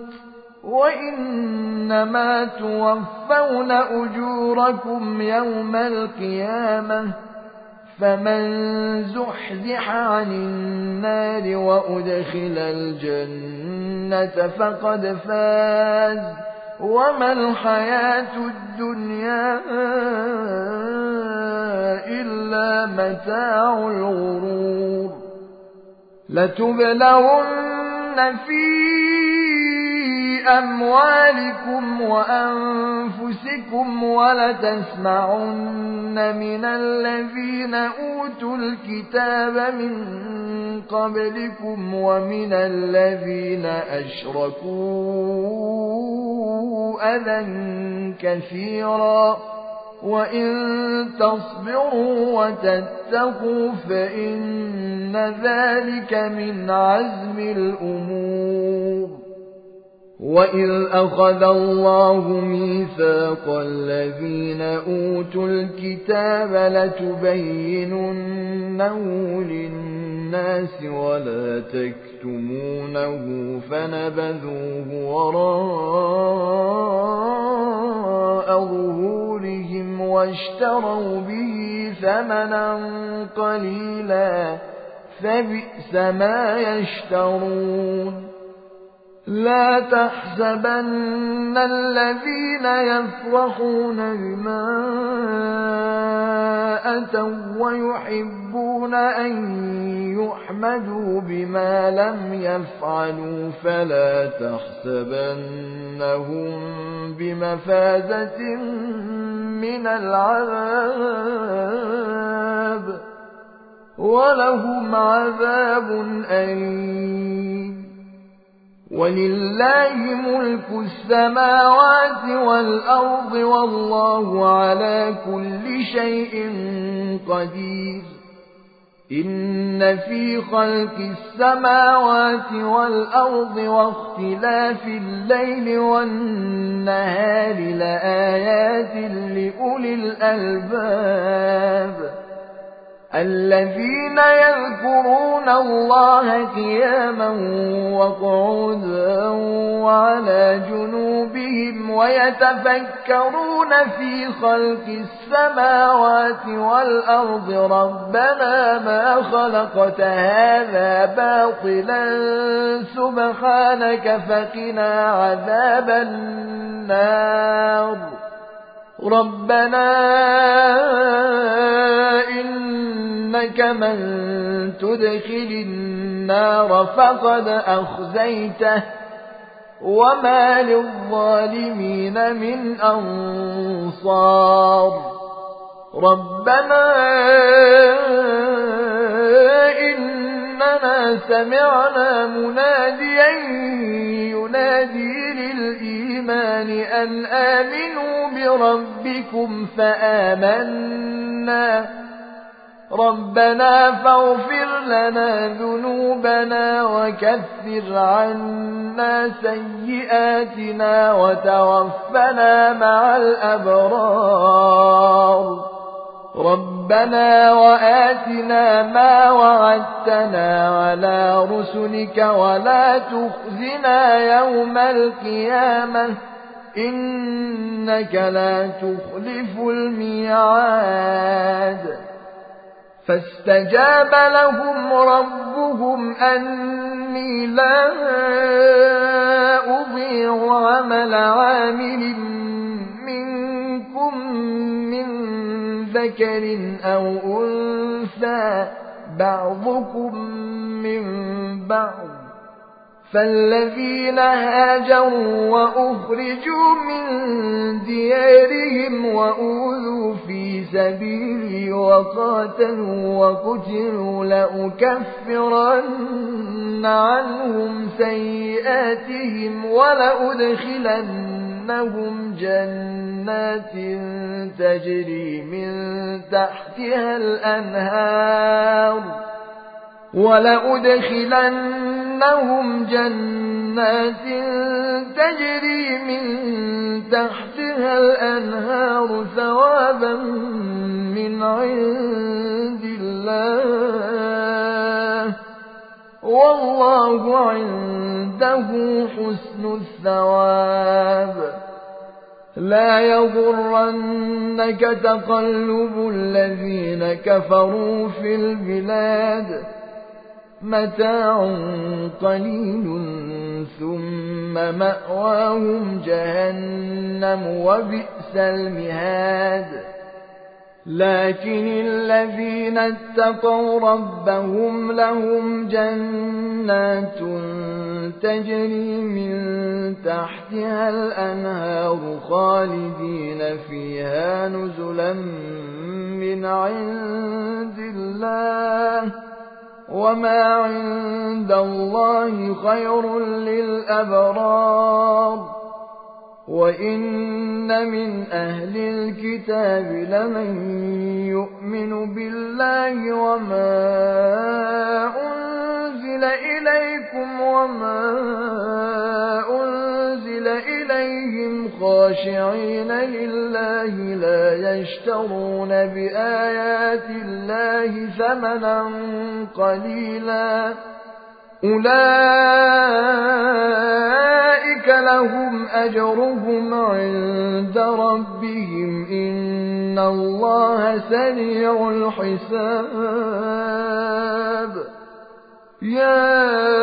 وإنما توفون أجوركم يوم القيامة فمن زحزح عن النار وأدخل الجنة فقد فاز وما الحياة الدنيا إلا متاع الغرور لتبلغن في أموالكم وأنفسكم ولتسمعن من الذين أوتوا الكتاب من قبلكم ومن الذين أشركوا أذى كثيرا وإن تصبروا وتتقوا فإن ذلك من عزم الأمور وإذ أخذ الله ميثاق الذين أوتوا الكتاب لتبيننه للناس ولا تكتمونه فنبذوه وراء ظهورهم واشتروا به ثمنا قليلا فبئس ما يشترون لا تحسبن الذين يفرحون بما أتوا ويحبون أن يحمدوا بما لم يفعلوا فلا تحسبنهم بمفازة من العذاب ولهم عذاب أليم ولله ملك السماوات والأرض والله على كل شيء قدير إن في خلق السماوات والأرض واختلاف الليل والنهار لآيات لأولي الألباب الذين يذكرون الله قياما وقعودا وعلى جنوبهم ويتفكرون في خلق السماوات والأرض ربنا ما خلقت هذا باطلا سبحانك فقنا عذاب النار ربنا إنك من تدخل النار فقد أخزيته وما للظالمين من أنصار ربنا إننا سمعنا مناديا ينادي للإيمان أن آمنوا بربكم فآمنا ربنا فاغفر لنا ذنوبنا وكفر عنا سيئاتنا وتوفنا مع الأبرار ربنا وآتنا ما وعدتنا على رسلك ولا تخزنا يوم القيامة إنك لا تخلف الميعاد فاستجاب لهم ربهم أني لا أضيع عمل عامل منكم من ذكر أو أنثى بعضكم من بعض فالذين هاجروا وأخرجوا من ديارهم وأوذوا في سبيلي وقاتلوا وقتلوا لأكفرن عنهم سيئاتهم ولأدخلنهم جنات تجري من تحتها الأنهار ولأدخلنهم جنات تجري من تحتها الأنهار ثوابا من عند الله والله عنده حسن الثواب لا يغرنك تقلب الذين كفروا في البلاد متاع قليل ثم مأواهم جهنم وبئس المهاد لكن الذين اتقوا ربهم لهم جنات تجري من تحتها الأنهار خالدين فيها نزلا من عند الله وما عند الله خير للأبرار وإن من أهل الكتاب لمن يؤمن بالله وما أنزل إليكم وما أنزل إليهم خاشعين لله لا يشترون بآيات الله ثمنا قليلا أولئك لهم أجرهم عند ربهم إن الله سريع الحساب يا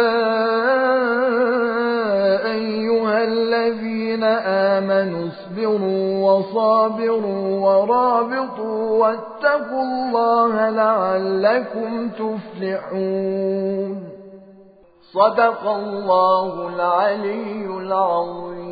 أيها الذين آمنوا اصبروا وصابروا ورابطوا واتقوا الله لعلكم تفلحون صدق الله العلي العظيم